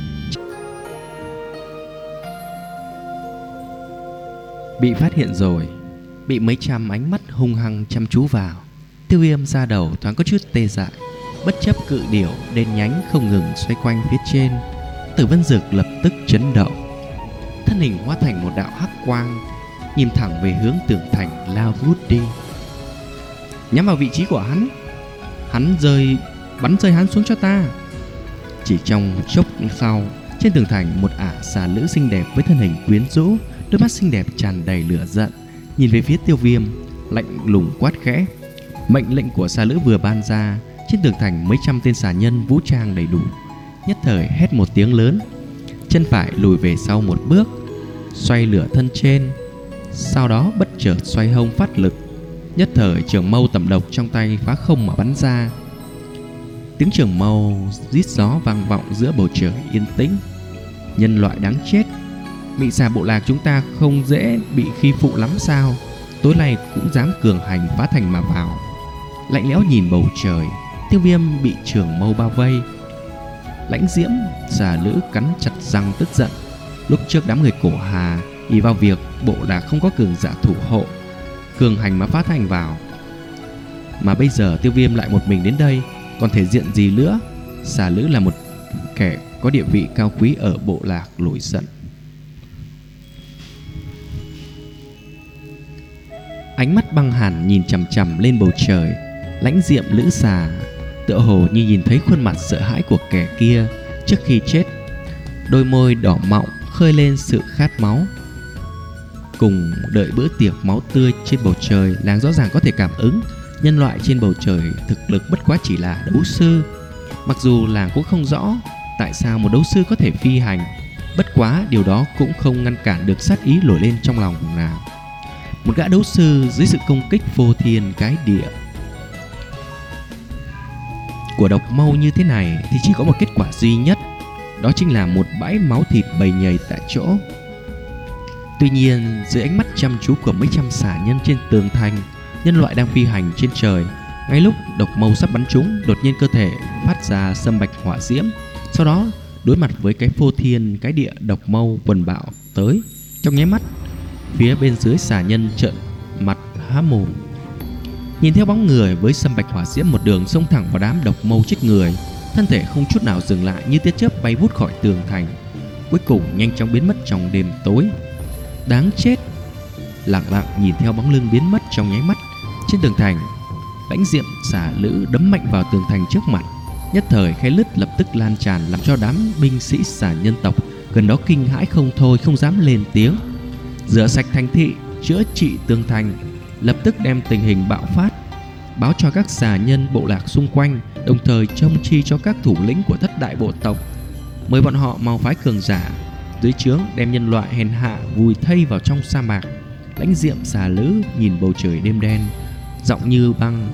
bị phát hiện rồi, bị mấy trăm ánh mắt hung hăng chăm chú vào. Tiêu Viêm ra đầu thoáng có chút tê dại. Bất chấp cự điểu đen nhánh không ngừng xoay quanh phía trên, Tử Vân Dực lập tức chấn động, thân hình hóa thành một đạo hắc quang, nhìn thẳng về hướng tường thành lao vút đi, nhắm vào vị trí của hắn. Hắn rơi, bắn rơi hắn xuống cho ta. Chỉ trong chốc sau, trên tường thành một ả xà nữ xinh đẹp với thân hình quyến rũ, đôi mắt xinh đẹp tràn đầy lửa giận, nhìn về phía Tiêu Viêm, lạnh lùng quát khẽ. Mệnh lệnh của xà nữ vừa ban ra, trên tường thành mấy trăm tên xà nhân vũ trang đầy đủ nhất thời hét một tiếng lớn, chân phải lùi về sau một bước, xoay lửa thân trên, sau đó bất chợt xoay hông phát lực, nhất thời trường mâu tầm độc trong tay phá không mà bắn ra. Tiếng trường mâu rít gió vang vọng giữa bầu trời yên tĩnh. Nhân loại đáng chết, bị xà bộ lạc chúng ta không dễ bị khi phụ lắm sao? Tối nay cũng dám cường hành phá thành mà vào. Lạnh lẽo nhìn bầu trời, Tiêu Viêm bị trường mâu bao vây. Lãnh diễm xà nữ cắn chặt răng tức giận. Lúc trước đám người Cổ Hà ỷ vào việc bộ lạc không có cường giả thủ hộ, cường hành mà phá thành vào, mà bây giờ Tiêu Viêm lại một mình đến đây, còn thể diện gì nữa? Xà Lữ là một kẻ có địa vị cao quý ở bộ lạc nổi giận. Ánh mắt băng hàn nhìn chằm chằm lên bầu trời. Lãnh Diệm Lữ Xà tựa hồ như nhìn thấy khuôn mặt sợ hãi của kẻ kia trước khi chết. Đôi môi đỏ mọng khơi lên sự khát máu. Cùng đợi bữa tiệc máu tươi trên bầu trời, làng rõ ràng có thể cảm ứng nhân loại trên bầu trời thực lực bất quá chỉ là đấu sư. Mặc dù làng cũng không rõ tại sao một đấu sư có thể phi hành, bất quá điều đó cũng không ngăn cản được sát ý nổi lên trong lòng nàng. Một gã đấu sư dưới sự công kích phô thiên cái địa của độc mâu như thế này thì chỉ có một kết quả duy nhất, đó chính là một bãi máu thịt bầy nhầy tại chỗ. Tuy nhiên, dưới ánh mắt chăm chú của mấy trăm xà nhân trên tường thành, nhân loại đang phi hành trên trời, ngay lúc độc mâu sắp bắn trúng, đột nhiên cơ thể phát ra sâm bạch hỏa diễm. Sau đó đối mặt với cái phô thiên cái địa độc mâu quần bạo tới, trong nháy mắt phía bên dưới xà nhân trợn mặt há mồm. Nhìn theo bóng người với sâm bạch hỏa diễm một đường xông thẳng vào đám độc mâu chết người, thân thể không chút nào dừng lại, như tia chớp bay vút khỏi tường thành, cuối cùng nhanh chóng biến mất trong đêm tối. Đáng chết! Lặng lặng nhìn theo bóng lưng biến mất trong nháy mắt trên tường thành, Lãnh Diệm Xà Lữ đấm mạnh vào tường thành trước mặt. Nhất thời khe lứt lập tức lan tràn, làm cho đám binh sĩ xà nhân tộc gần đó kinh hãi không thôi, không dám lên tiếng. Rửa sạch thành thị, chữa trị tường thành, lập tức đem tình hình bạo phát báo cho các xà nhân bộ lạc xung quanh, đồng thời trông chi cho các thủ lĩnh của thất đại bộ tộc, mời bọn họ mau phái cường giả dưới trướng đem nhân loại hèn hạ vùi thây vào trong sa mạc. Lãnh Diệm Xà Lữ nhìn bầu trời đêm đen, giọng như băng